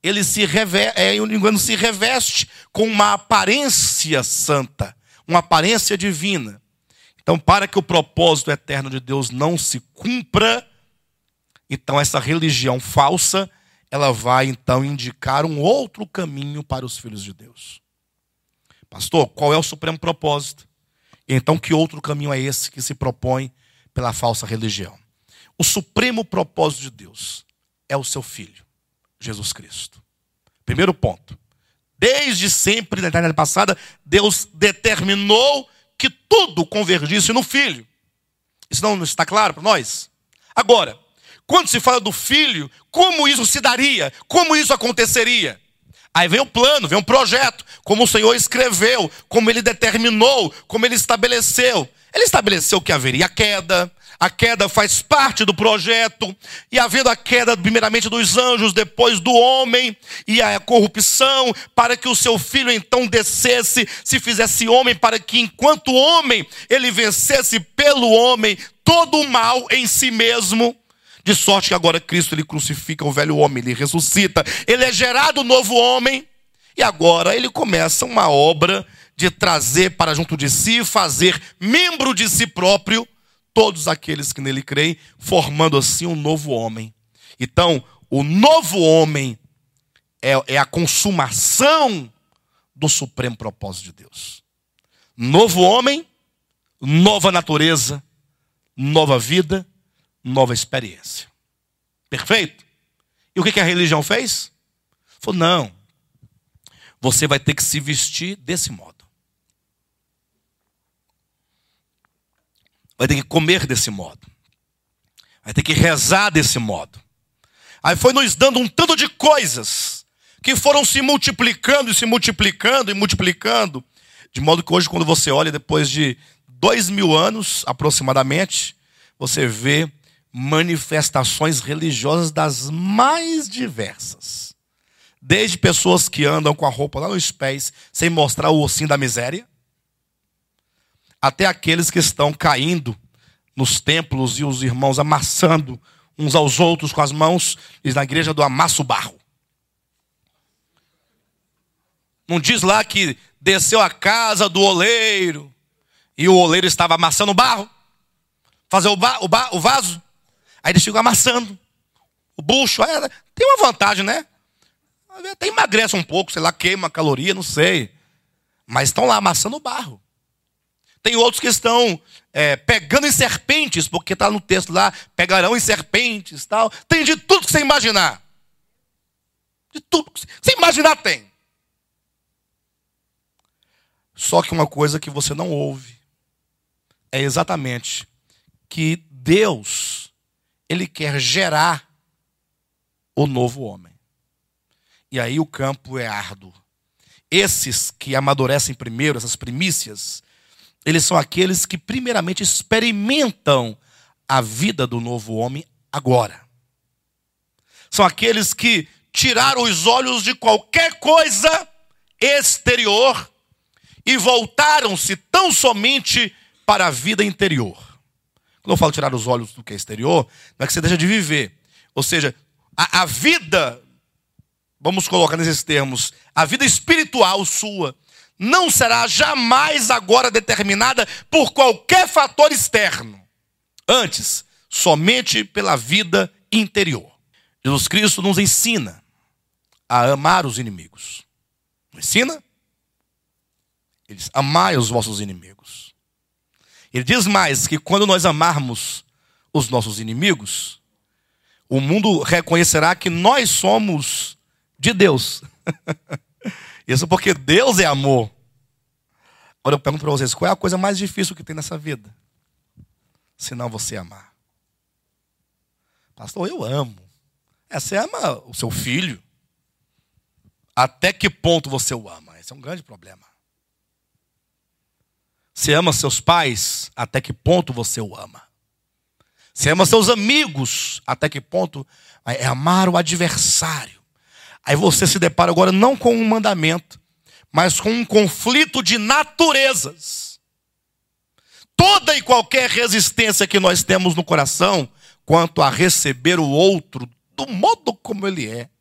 se reveste com uma aparência santa, uma aparência divina. Então, para que o propósito eterno de Deus não se cumpra, então essa religião falsa, ela vai então indicar um outro caminho para os filhos de Deus. Pastor, qual é o supremo propósito? Então, que outro caminho é esse que se propõe pela falsa religião? O supremo propósito de Deus é o seu Filho, Jesus Cristo. Primeiro ponto. Desde sempre, na eternidade passada, Deus determinou que tudo convergisse no Filho. Isso não está claro para nós? Agora, quando se fala do Filho, como isso se daria? Como isso aconteceria? Aí vem o plano, vem um projeto, como o Senhor escreveu, como Ele determinou, como Ele estabeleceu. Ele estabeleceu que haveria a queda faz parte do projeto, e havendo a queda primeiramente dos anjos, depois do homem, e a corrupção, para que o seu Filho então descesse, se fizesse homem, para que enquanto homem, ele vencesse pelo homem todo o mal em si mesmo. De sorte que agora Cristo, ele crucifica o velho homem, ele ressuscita, ele é gerado novo homem, e agora ele começa uma obra de trazer para junto de si, fazer membro de si próprio, todos aqueles que nele creem, formando assim um novo homem. Então, o novo homem é a consumação do supremo propósito de Deus. Novo homem, nova natureza, nova vida, nova experiência. Perfeito? E o que a religião fez? Falou, não, você vai ter que se vestir desse modo. Vai ter que comer desse modo. Vai ter que rezar desse modo. Aí foi nos dando um tanto de coisas que foram se multiplicando e se multiplicando e multiplicando. De modo que hoje, quando você olha depois de 2000 anos aproximadamente, você vê manifestações religiosas das mais diversas. Desde pessoas que andam com a roupa lá nos pés, sem mostrar o ossinho da miséria, até aqueles que estão caindo nos templos e os irmãos amassando uns aos outros com as mãos, diz na igreja do amasso barro. Não diz lá que desceu à casa do oleiro e o oleiro estava amassando barro, fazer o vaso, aí eles ficam amassando o bucho. Tem uma vantagem, né? Até emagrece um pouco, sei lá, queima a caloria, não sei, mas estão lá amassando o barro. Tem outros que estão pegando em serpentes, porque está no texto lá, pegarão em serpentes, tal. Tem de tudo que você imaginar. De tudo que você imaginar tem. Só que uma coisa que você não ouve é exatamente que Deus, Ele quer gerar o novo homem. E aí o campo é árduo. Esses que amadurecem primeiro, essas primícias, eles são aqueles que primeiramente experimentam a vida do novo homem agora. São aqueles que tiraram os olhos de qualquer coisa exterior e voltaram-se tão somente para a vida interior. Quando eu falo tirar os olhos do que é exterior, não é que você deixa de viver. Ou seja, a vida, vamos colocar nesses termos, a vida espiritual sua, não será jamais agora determinada por qualquer fator externo. Antes, somente pela vida interior. Jesus Cristo nos ensina a amar os inimigos. Não ensina? Ele diz, amai os vossos inimigos. Ele diz mais que quando nós amarmos os nossos inimigos, o mundo reconhecerá que nós somos de Deus. Isso porque Deus é amor. Agora eu pergunto para vocês, qual é a coisa mais difícil que tem nessa vida? Se não você amar. Pastor, eu amo. Você ama o seu filho? Até que ponto você o ama? Esse é um grande problema. Você ama seus pais? Até que ponto você o ama? Você ama seus amigos? Até que ponto? É amar o adversário. Aí você se depara agora não com um mandamento, mas com um conflito de naturezas. Toda e qualquer resistência que nós temos no coração quanto a receber o outro do modo como ele é,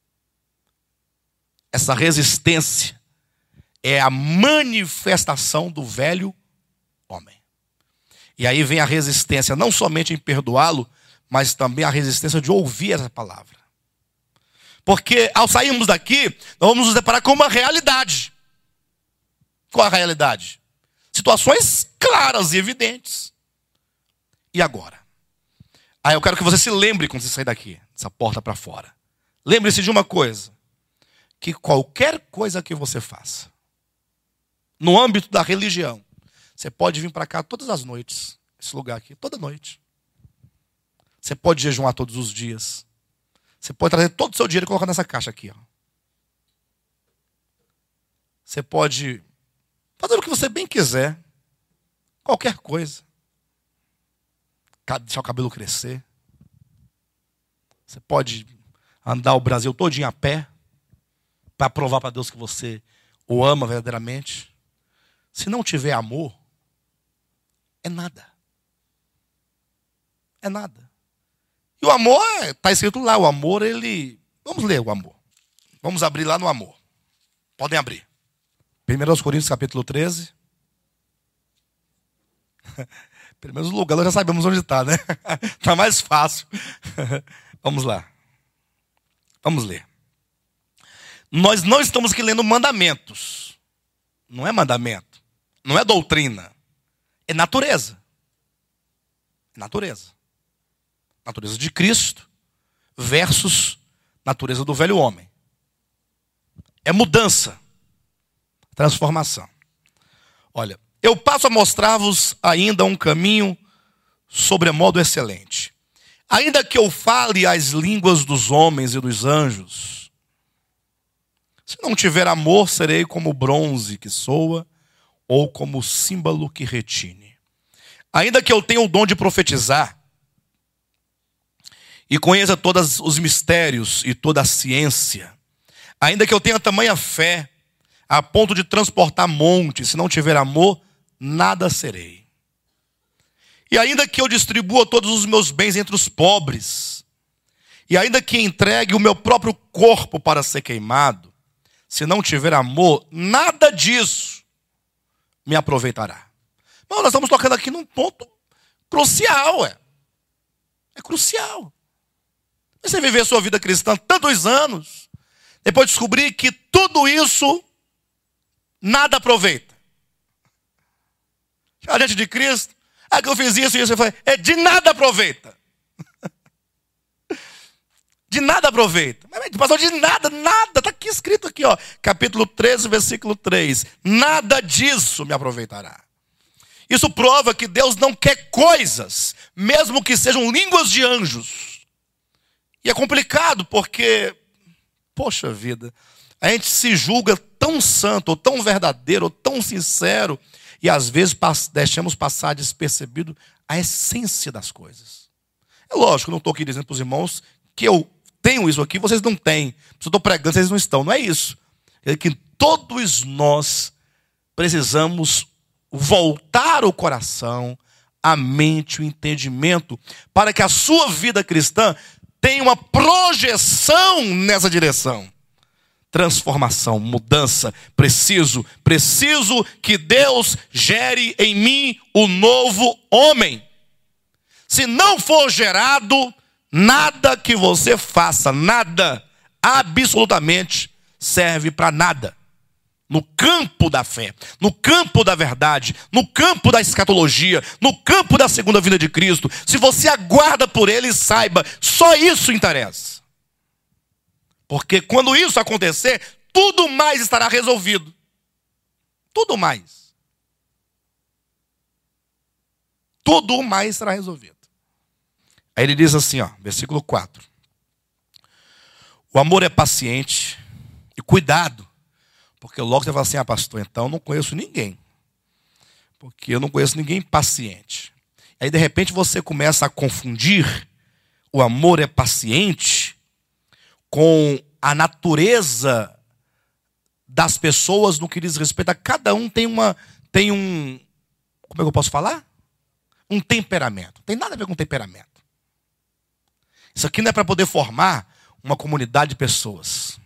essa resistência é a manifestação do velho homem. E aí vem a resistência não somente em perdoá-lo, mas também a resistência de ouvir essa palavra. Porque ao sairmos daqui, nós vamos nos deparar com uma realidade. Qual a realidade? Situações claras e evidentes. E agora? Aí eu quero que você se lembre quando você sair daqui, dessa porta para fora. Lembre-se de uma coisa. Que qualquer coisa que você faça, no âmbito da religião, você pode vir para cá todas as noites, esse lugar aqui, toda noite. Você pode jejuar todos os dias. Você pode trazer todo o seu dinheiro e colocar nessa caixa aqui. Ó. Você pode fazer o que você bem quiser. Qualquer coisa. Deixar o cabelo crescer. Você pode andar o Brasil todinho a pé. Para provar para Deus que você o ama verdadeiramente. Se não tiver amor, é nada. É nada. E o amor, está escrito lá, o amor, ele... Vamos ler o amor. Vamos abrir lá no amor. Podem abrir. 1 Coríntios capítulo 13. Pelo menos o lugar nós já sabemos onde está, né? Está mais fácil. Vamos lá. Vamos ler. Nós não estamos aqui lendo mandamentos. Não é mandamento. Não é doutrina. É natureza. É natureza. Natureza de Cristo versus natureza do velho homem. É mudança. Transformação. Olha, eu passo a mostrar-vos ainda um caminho sobremodo excelente. Ainda que eu fale as línguas dos homens e dos anjos, se não tiver amor, serei como o bronze que soa, ou como o símbolo que retine. Ainda que eu tenha o dom de profetizar, e conheça todos os mistérios e toda a ciência, ainda que eu tenha tamanha fé, a ponto de transportar montes, se não tiver amor, nada serei. E ainda que eu distribua todos os meus bens entre os pobres, e ainda que entregue o meu próprio corpo para ser queimado, se não tiver amor, nada disso me aproveitará. Bom, nós estamos tocando aqui num ponto crucial. É crucial. Você viver a sua vida cristã tantos anos, depois descobrir que tudo isso nada aproveita. Chega diante de Cristo, que eu fiz isso e isso, de nada aproveita. De nada aproveita. Mas pastor, de nada, nada. Está aqui escrito aqui, ó, capítulo 13, versículo 3. Nada disso me aproveitará. Isso prova que Deus não quer coisas, mesmo que sejam línguas de anjos. E é complicado porque, poxa vida, a gente se julga tão santo, ou tão verdadeiro, ou tão sincero, e às vezes deixamos passar despercebido a essência das coisas. É lógico, não estou aqui dizendo para os irmãos que eu tenho isso aqui, vocês não têm. Se eu estou pregando, vocês não estão. Não é isso. É que todos nós precisamos voltar o coração, a mente, o entendimento, para que a sua vida cristã tenha uma projeção nessa direção. Transformação, mudança, preciso que Deus gere em mim o novo homem. Se não for gerado, nada que você faça, nada, absolutamente, serve para nada. No campo da fé, no campo da verdade, no campo da escatologia, no campo da segunda vinda de Cristo, se você aguarda por Ele, saiba, só isso interessa. Porque quando isso acontecer, tudo mais estará resolvido. Tudo mais. tudo mais será resolvido. Aí ele diz assim, ó, versículo 4. O amor é paciente. E cuidado, porque logo você fala assim, pastor, então eu não conheço ninguém. Porque eu não conheço ninguém paciente. Aí de repente você começa a confundir o amor é paciente com a natureza das pessoas no que diz respeito a cada um tem um, como é que eu posso falar? Um temperamento. Não tem nada a ver com temperamento. Isso aqui não é para poder formar uma comunidade de pessoas.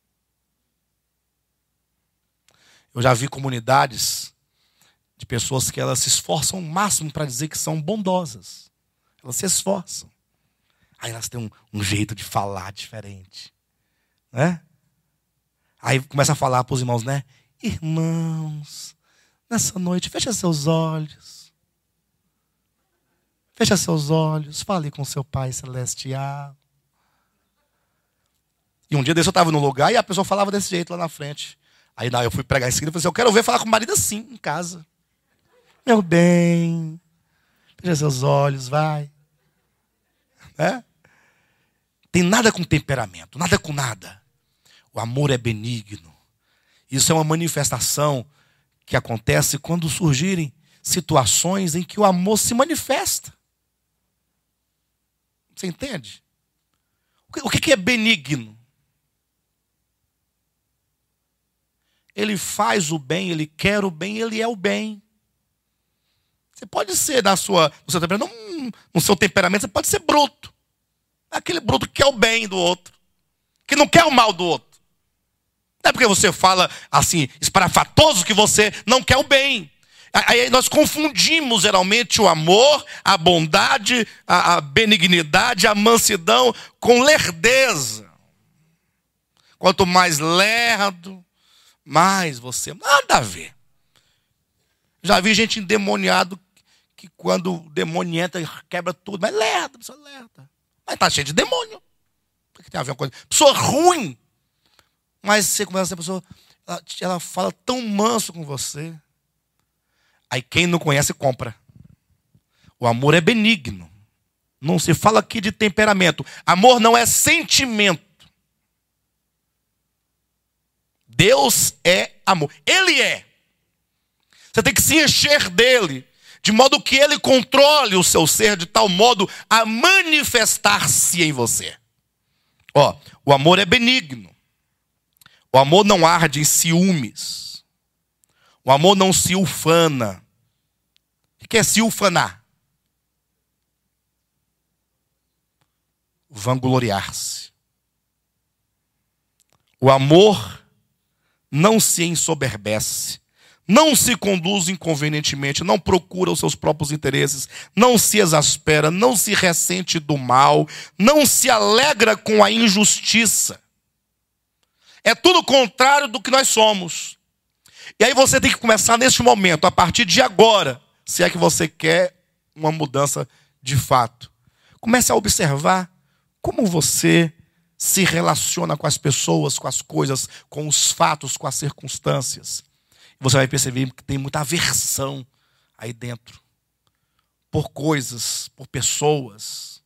Eu já vi comunidades de pessoas que elas se esforçam o máximo para dizer que são bondosas. Elas se esforçam. Aí elas têm um jeito de falar diferente. Né? Aí começa a falar para os irmãos, né? Irmãos, nessa noite, fecha seus olhos. Fecha seus olhos, fale com seu Pai Celestial. E um dia desse eu estava no lugar e a pessoa falava desse jeito lá na frente. Aí eu fui pregar em seguida e falei assim, eu quero ver falar com o marido assim, em casa. Meu bem, fecha seus olhos, vai. Né? Tem nada com temperamento, nada com nada. O amor é benigno. Isso é uma manifestação que acontece quando surgirem situações em que o amor se manifesta. Você entende? O que é benigno? Ele faz o bem, ele quer o bem, ele é o bem. Você pode ser no seu temperamento, no seu temperamento, você pode ser bruto. Aquele bruto que quer o bem do outro, que não quer o mal do outro. Não é porque você fala assim, esparafatoso, que você não quer o bem. Aí nós confundimos geralmente o amor, a bondade, a benignidade, a mansidão com lerdeza. Quanto mais lerdo, mais você... Nada a ver. Já vi gente endemoniado que quando o demônio entra, quebra tudo. Mas lerda, pessoa lerda. Mas está cheio de demônio. O que tem a ver com coisa? Pessoa ruim. Mas você começa a ser pessoa... Ela fala tão manso com você. Aí quem não conhece, compra. O amor é benigno. Não se fala aqui de temperamento. Amor não é sentimento. Deus é amor. Ele é. Você tem que se encher dele, de modo que ele controle o seu ser, de tal modo a manifestar-se em você. O amor é benigno. O amor não arde em ciúmes. O amor não se ufana. O que é se ufanar? Vangloriar-se. O amor não se ensoberbece, não se conduz inconvenientemente, não procura os seus próprios interesses, não se exaspera, não se ressente do mal, não se alegra com a injustiça. É tudo o contrário do que nós somos. E aí você tem que começar neste momento, a partir de agora, se é que você quer uma mudança de fato. Comece a observar como você se relaciona com as pessoas, com as coisas, com os fatos, com as circunstâncias. Você vai perceber que tem muita aversão aí dentro. Por coisas, por pessoas.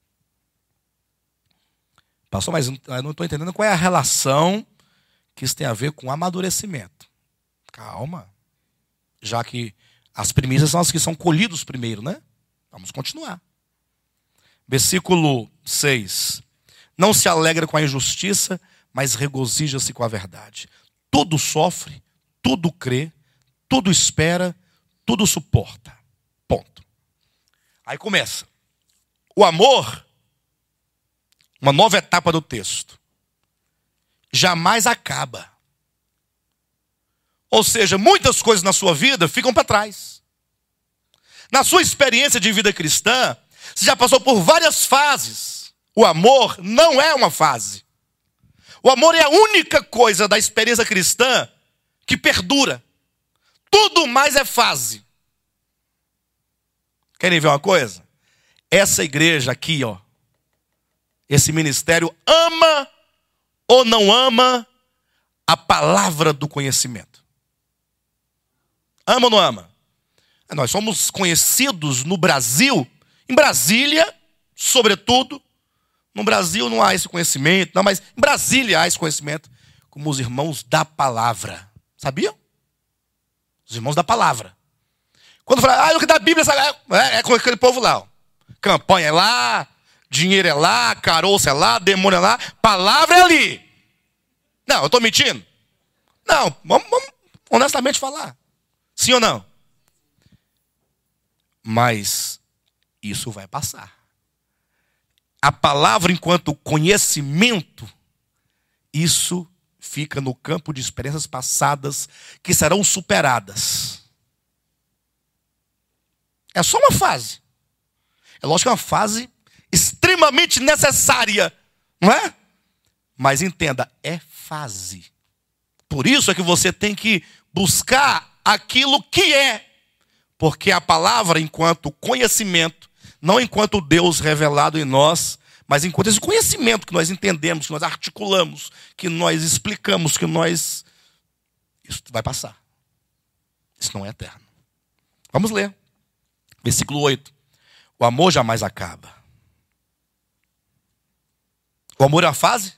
Pastor, mas eu não estou entendendo qual é a relação que isso tem a ver com amadurecimento. Calma. Já que as primícias são as que são colhidas primeiro, né? Vamos continuar. Versículo 6. Não se alegra com a injustiça, mas regozija-se com a verdade. Tudo sofre, tudo crê, tudo espera, tudo suporta. Ponto. Aí começa. O amor, uma nova etapa do texto, jamais acaba. Ou seja, muitas coisas na sua vida ficam para trás. Na sua experiência de vida cristã, você já passou por várias fases. O amor não é uma fase. O amor é a única coisa da experiência cristã que perdura. Tudo mais é fase. Querem ver uma coisa? Essa igreja aqui, esse ministério ama ou não ama a palavra do conhecimento? Ama ou não ama? Nós somos conhecidos no Brasil, em Brasília, sobretudo. No Brasil não há esse conhecimento, não, mas em Brasília há esse conhecimento, como os irmãos da palavra. Sabiam? Os irmãos da palavra. Quando fala, o que da Bíblia, é com aquele povo lá. Ó. Campanha é lá, dinheiro é lá, caroço é lá, demônio é lá, palavra é ali. Não, eu estou mentindo? Não, vamos honestamente falar. Sim ou não? Mas isso vai passar. A palavra enquanto conhecimento, isso fica no campo de experiências passadas que serão superadas. É só uma fase. É lógico que é uma fase extremamente necessária, não é? Mas entenda, é fase. Por isso é que você tem que buscar aquilo que é. Porque a palavra, enquanto conhecimento, não enquanto Deus revelado em nós, mas enquanto esse conhecimento que nós entendemos, que nós articulamos, que nós explicamos, que nós... Isso vai passar. Isso não é eterno. Vamos ler. Versículo 8. O amor jamais acaba. O amor é uma fase?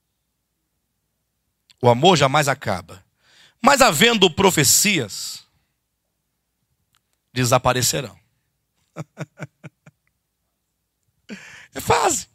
O amor jamais acaba. Mas havendo profecias, desaparecerão. É fase.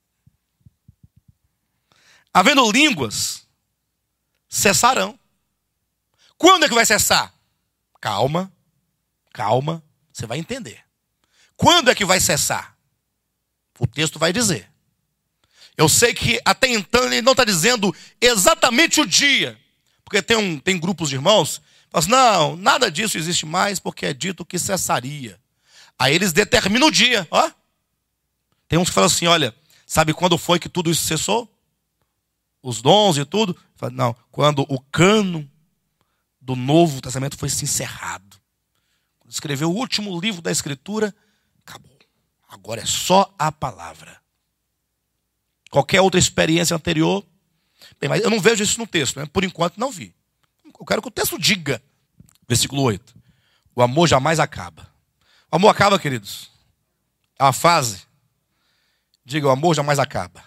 Havendo línguas, cessarão. Quando é que vai cessar? Calma, calma, você vai entender. Quando é que vai cessar? O texto vai dizer. Eu sei que até então ele não está dizendo exatamente o dia. Porque tem grupos de irmãos que falam assim, não, nada disso existe mais porque é dito que cessaria. Aí eles determinam o dia. Ó. Tem uns que falam assim, olha, sabe quando foi que tudo isso cessou? Os dons e tudo? Não, quando o cânon do Novo Testamento foi se encerrado. Quando escreveu o último livro da Escritura, acabou. Agora é só a palavra. Qualquer outra experiência anterior, bem, mas eu não vejo isso no texto, né? Por enquanto não vi. Eu quero que o texto diga, versículo 8, o amor jamais acaba. O amor acaba, queridos? É uma fase? Diga, o amor jamais acaba.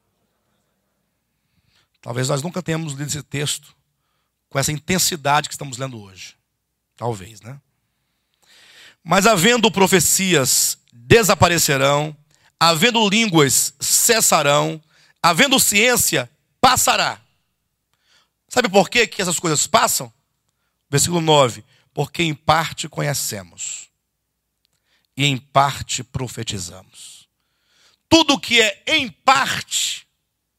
Talvez nós nunca tenhamos lido esse texto com essa intensidade que estamos lendo hoje. Talvez, né? Mas havendo profecias, desaparecerão. Havendo línguas, cessarão. Havendo ciência, passará. Sabe por que essas coisas passam? Versículo 9. Porque em parte conhecemos. E em parte profetizamos. Tudo que é em parte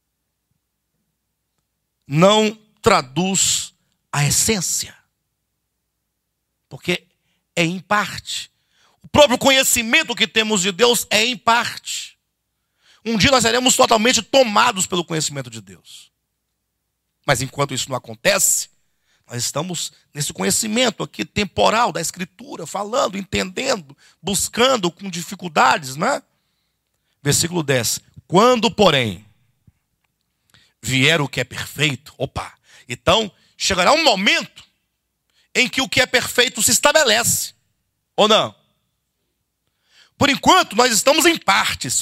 não traduz a essência. Porque é em parte. O próprio conhecimento que temos de Deus é em parte. Um dia nós seremos totalmente tomados pelo conhecimento de Deus. Mas enquanto isso não acontece, nós estamos nesse conhecimento aqui temporal da Escritura, falando, entendendo, buscando com dificuldades, né? Versículo 10. Quando, porém, vier o que é perfeito, então chegará um momento em que o que é perfeito se estabelece. Ou não? Por enquanto, nós estamos em partes.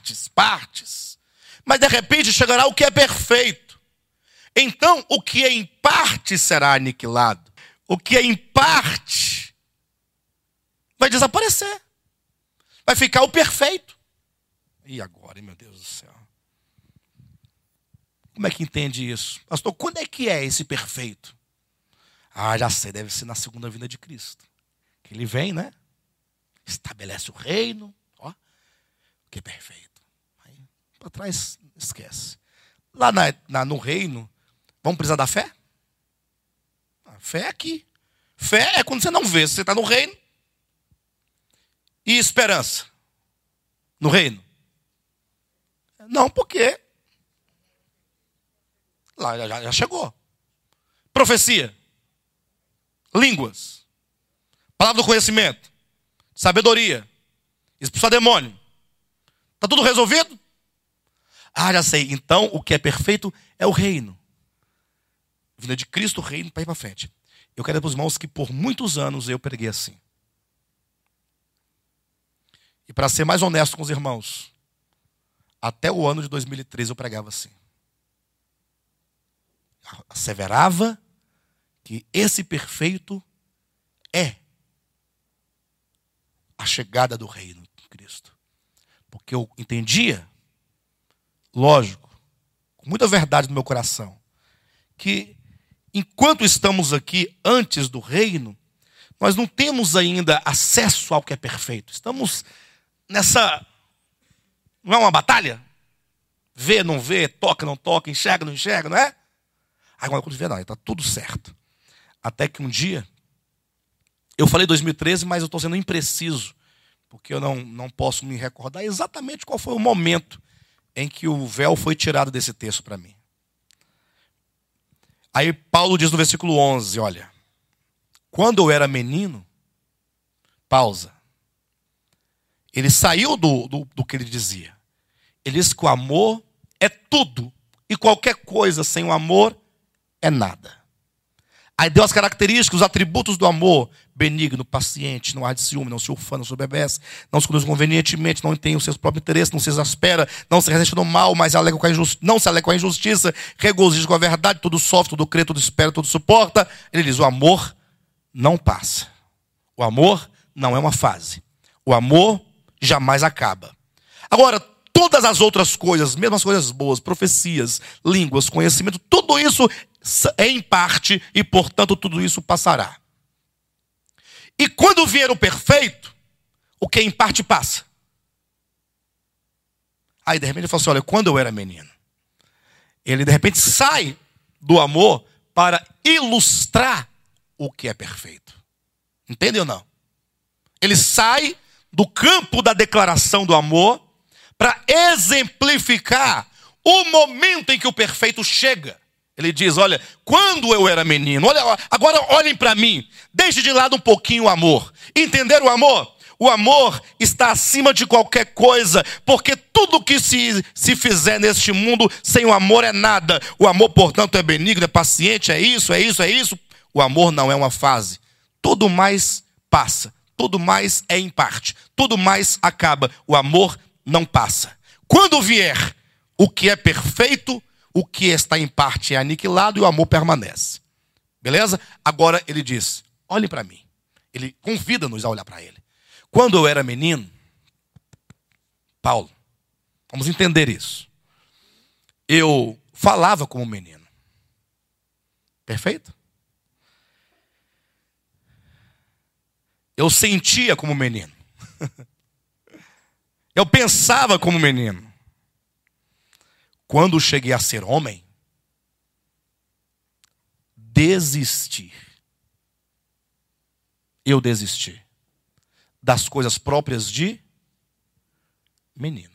Mas de repente chegará o que é perfeito. Então, o que é em parte será aniquilado. O que é em parte vai desaparecer. Vai ficar o perfeito. E agora, meu Deus do céu? Como é que entende isso? Pastor, quando é que é esse perfeito? Já sei, deve ser na segunda vinda de Cristo. Que ele vem, né? Estabelece o reino. Ó, que é perfeito. Aí, para trás, esquece. Lá no reino, vamos precisar da fé? A fé é aqui. Fé é quando você não vê. Você está no reino. E esperança? No reino? Não, porque lá já chegou. Profecia. Línguas. Palavra do conhecimento. Sabedoria. Expulsar demônio. Está tudo resolvido? Já sei. Então, o que é perfeito é o reino. Vinda de Cristo, o reino, para ir para frente. Eu quero dizer para os irmãos que por muitos anos eu preguei assim. E para ser mais honesto com os irmãos, até o ano de 2013 eu pregava assim. Asseverava que esse perfeito é a chegada do reino de Cristo. Porque eu entendia, lógico, com muita verdade no meu coração, que enquanto estamos aqui antes do reino, nós não temos ainda acesso ao que é perfeito. Estamos nessa... Não é uma batalha? Vê, não vê, toca, não toca, enxerga, não enxerga, não é? Agora quando vê, não, está tudo certo. Até que um dia, eu falei 2013, mas eu estou sendo impreciso, porque eu não posso me recordar exatamente qual foi o momento em que o véu foi tirado desse texto para mim. Aí Paulo diz no versículo 11, olha, quando eu era menino, pausa, ele saiu do que ele dizia. Ele diz que o amor é tudo, e qualquer coisa sem o amor é nada. Aí deu as características, os atributos do amor: benigno, paciente, não arde ciúme, não se ufana, não se embebece, não se conduz convenientemente, não tem os seus próprios interesses, não se exaspera, não se resiste no mal, mas não se alegra com a injustiça, regozija com a verdade, tudo sofre, tudo crê, tudo espera, tudo suporta. Ele diz: o amor não passa. O amor não é uma fase. O amor jamais acaba. Agora, todas as outras coisas, mesmo as coisas boas, profecias, línguas, conhecimento, tudo isso é em parte e, portanto, tudo isso passará. E quando vier o perfeito, o que em parte passa. Aí, de repente, ele fala assim, olha, quando eu era menino, ele, de repente, sai do amor para ilustrar o que é perfeito. Entende ou não? Ele sai do campo da declaração do amor para exemplificar o momento em que o perfeito chega. Ele diz, olha, quando eu era menino, olha, agora olhem para mim, deixe de lado um pouquinho o amor. Entender o amor? O amor está acima de qualquer coisa, porque tudo que se fizer neste mundo sem o amor é nada. O amor, portanto, é benigno, é paciente, é isso, é isso, é isso. O amor não é uma fase. Tudo mais passa, tudo mais é em parte, tudo mais acaba. O amor não passa. Quando vier o que é perfeito, o que está em parte é aniquilado e o amor permanece. Beleza? Agora ele diz, olhem para mim. Ele convida-nos a olhar para ele. Quando eu era menino, Paulo, vamos entender isso. Eu falava como menino. Perfeito? Eu sentia como menino. Eu pensava como menino. Quando cheguei a ser homem, desisti. Eu desisti das coisas próprias de menino.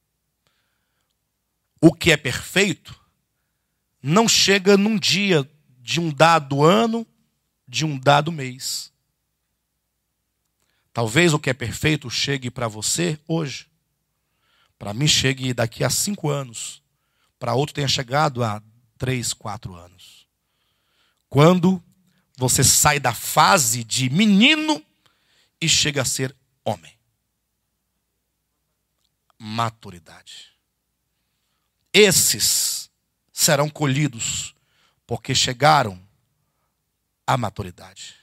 O que é perfeito não chega num dia de um dado ano, de um dado mês. Talvez o que é perfeito chegue para você hoje. Para mim chegue daqui a 5 anos. Para outro tenha chegado há 3, 4 anos. Quando você sai da fase de menino e chega a ser homem. Maturidade. Esses serão colhidos porque chegaram à maturidade.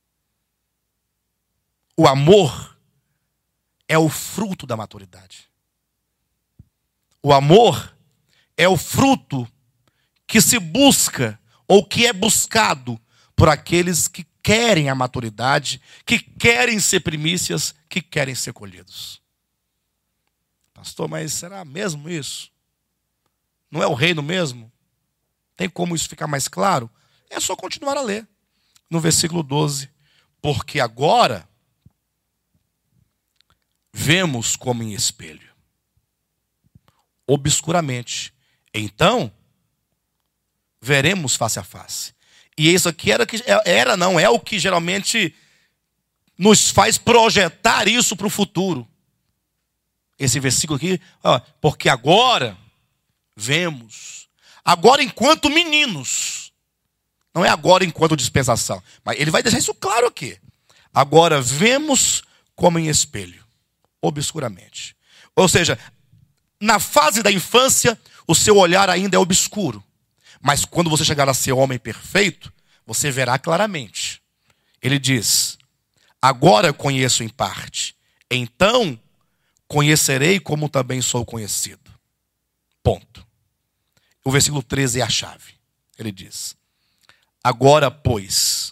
O amor é o fruto da maturidade. O amor é o fruto que se busca ou que é buscado por aqueles que querem a maturidade, que querem ser primícias, que querem ser colhidos. Pastor, mas será mesmo isso? Não é o reino mesmo? Tem como isso ficar mais claro? É só continuar a ler. No versículo 12. Porque agora vemos como em espelho, obscuramente. Então, veremos face a face. E isso aqui é o que geralmente nos faz projetar isso para o futuro. Esse versículo aqui, porque agora vemos. Agora enquanto meninos. Não é agora enquanto dispensação. Mas ele vai deixar isso claro aqui. Agora vemos como em espelho. obscuramente. Ou seja, na fase da infância, o seu olhar ainda é obscuro. Mas quando você chegar a ser homem perfeito, você verá claramente. Ele diz: agora conheço em parte, então conhecerei como também sou conhecido. Ponto. O versículo 13 é a chave. Ele diz: agora, pois,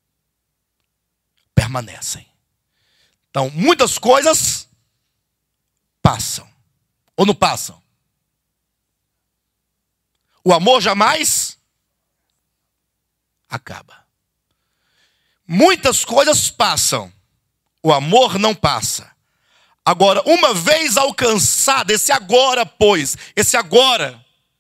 permanecem. Então, muitas coisas passam. Ou não passam? O amor jamais acaba. Muitas coisas passam. O amor não passa. Agora, uma vez alcançado, esse agora, pois, esse agora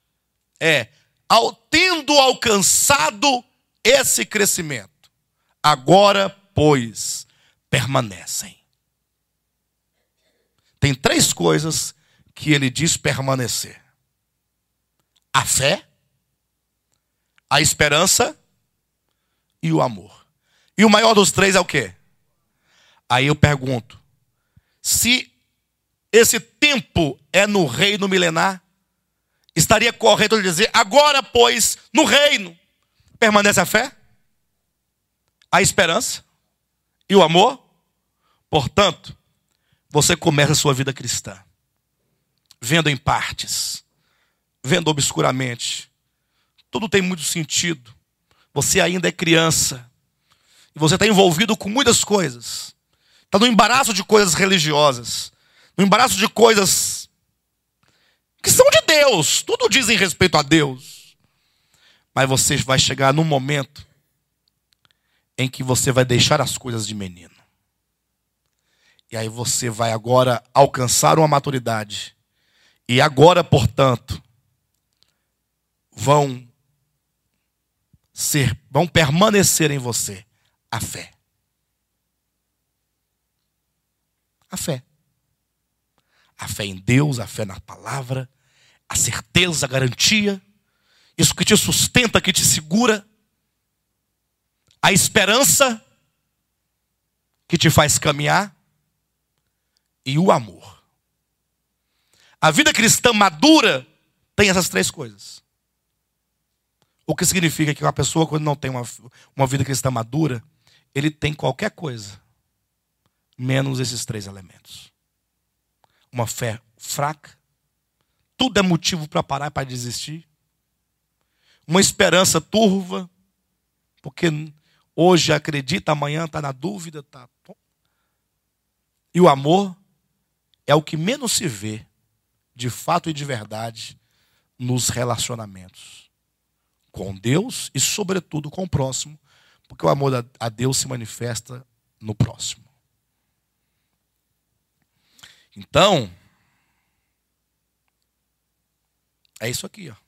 tendo alcançado esse crescimento, agora, pois, permanecem. Tem 3 coisas que ele diz permanecer: a fé, a esperança e o amor. E o maior dos 3 é o quê? Aí eu pergunto: se esse tempo é no reino milenar, estaria correto dizer: agora, pois, no reino, permanece a fé, a esperança e o amor? Portanto, você começa a sua vida cristã vendo em partes, vendo obscuramente. Tudo tem muito sentido. Você ainda é criança. E você está envolvido com muitas coisas. Está no embaraço de coisas religiosas. No embaraço de coisas que são de Deus. Tudo dizem respeito a Deus. Mas você vai chegar num momento em que você vai deixar as coisas de menino. E aí você vai agora alcançar uma maturidade. E agora, portanto, vão permanecer em você a fé. A fé. A fé em Deus, a fé na palavra, a certeza, a garantia, isso que te sustenta, que te segura, a esperança que te faz caminhar e o amor. A vida cristã madura tem essas 3 coisas. O que significa que uma pessoa, quando não tem uma vida cristã madura, ele tem qualquer coisa, menos esses 3 elementos. Uma fé fraca, tudo é motivo para parar e para desistir. Uma esperança turva, porque hoje acredita, amanhã está na dúvida. E o amor é o que menos se vê, de fato e de verdade, nos relacionamentos com Deus e, sobretudo, com o próximo, porque o amor a Deus se manifesta no próximo. Então, é isso aqui, ó.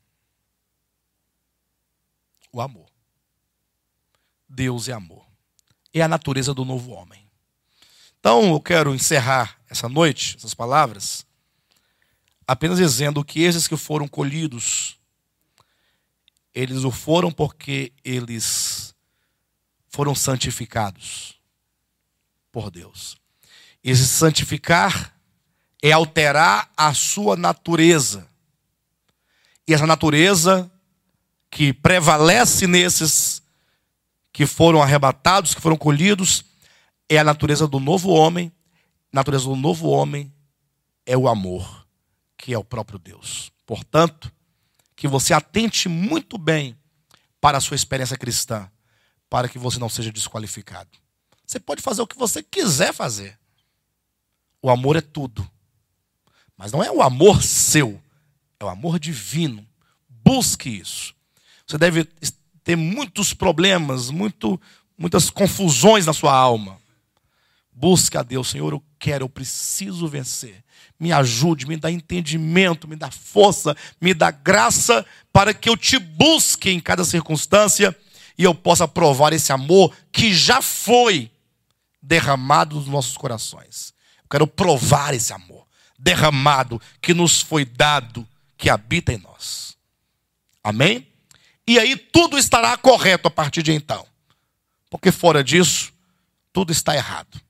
O amor. Deus é amor. É a natureza do novo homem. Então, eu quero encerrar essa noite, essas palavras, apenas dizendo que esses que foram colhidos, eles o foram porque eles foram santificados por Deus. E se santificar é alterar a sua natureza. E essa natureza que prevalece nesses que foram arrebatados, que foram colhidos, é a natureza do novo homem. A natureza do novo homem é o amor, que é o próprio Deus. Portanto, que você atente muito bem para a sua experiência cristã, para que você não seja desqualificado. Você pode fazer o que você quiser fazer. O amor é tudo. Mas não é o amor seu, é o amor divino. Busque isso. Você deve ter muitos problemas, muitas confusões na sua alma. Busque a Deus. Senhor, eu preciso vencer. Me ajude, me dá entendimento, me dá força, me dá graça para que eu te busque em cada circunstância e eu possa provar esse amor que já foi derramado nos nossos corações. Eu quero provar esse amor derramado que nos foi dado, que habita em nós. Amém? E aí tudo estará correto a partir de então. Porque fora disso, tudo está errado.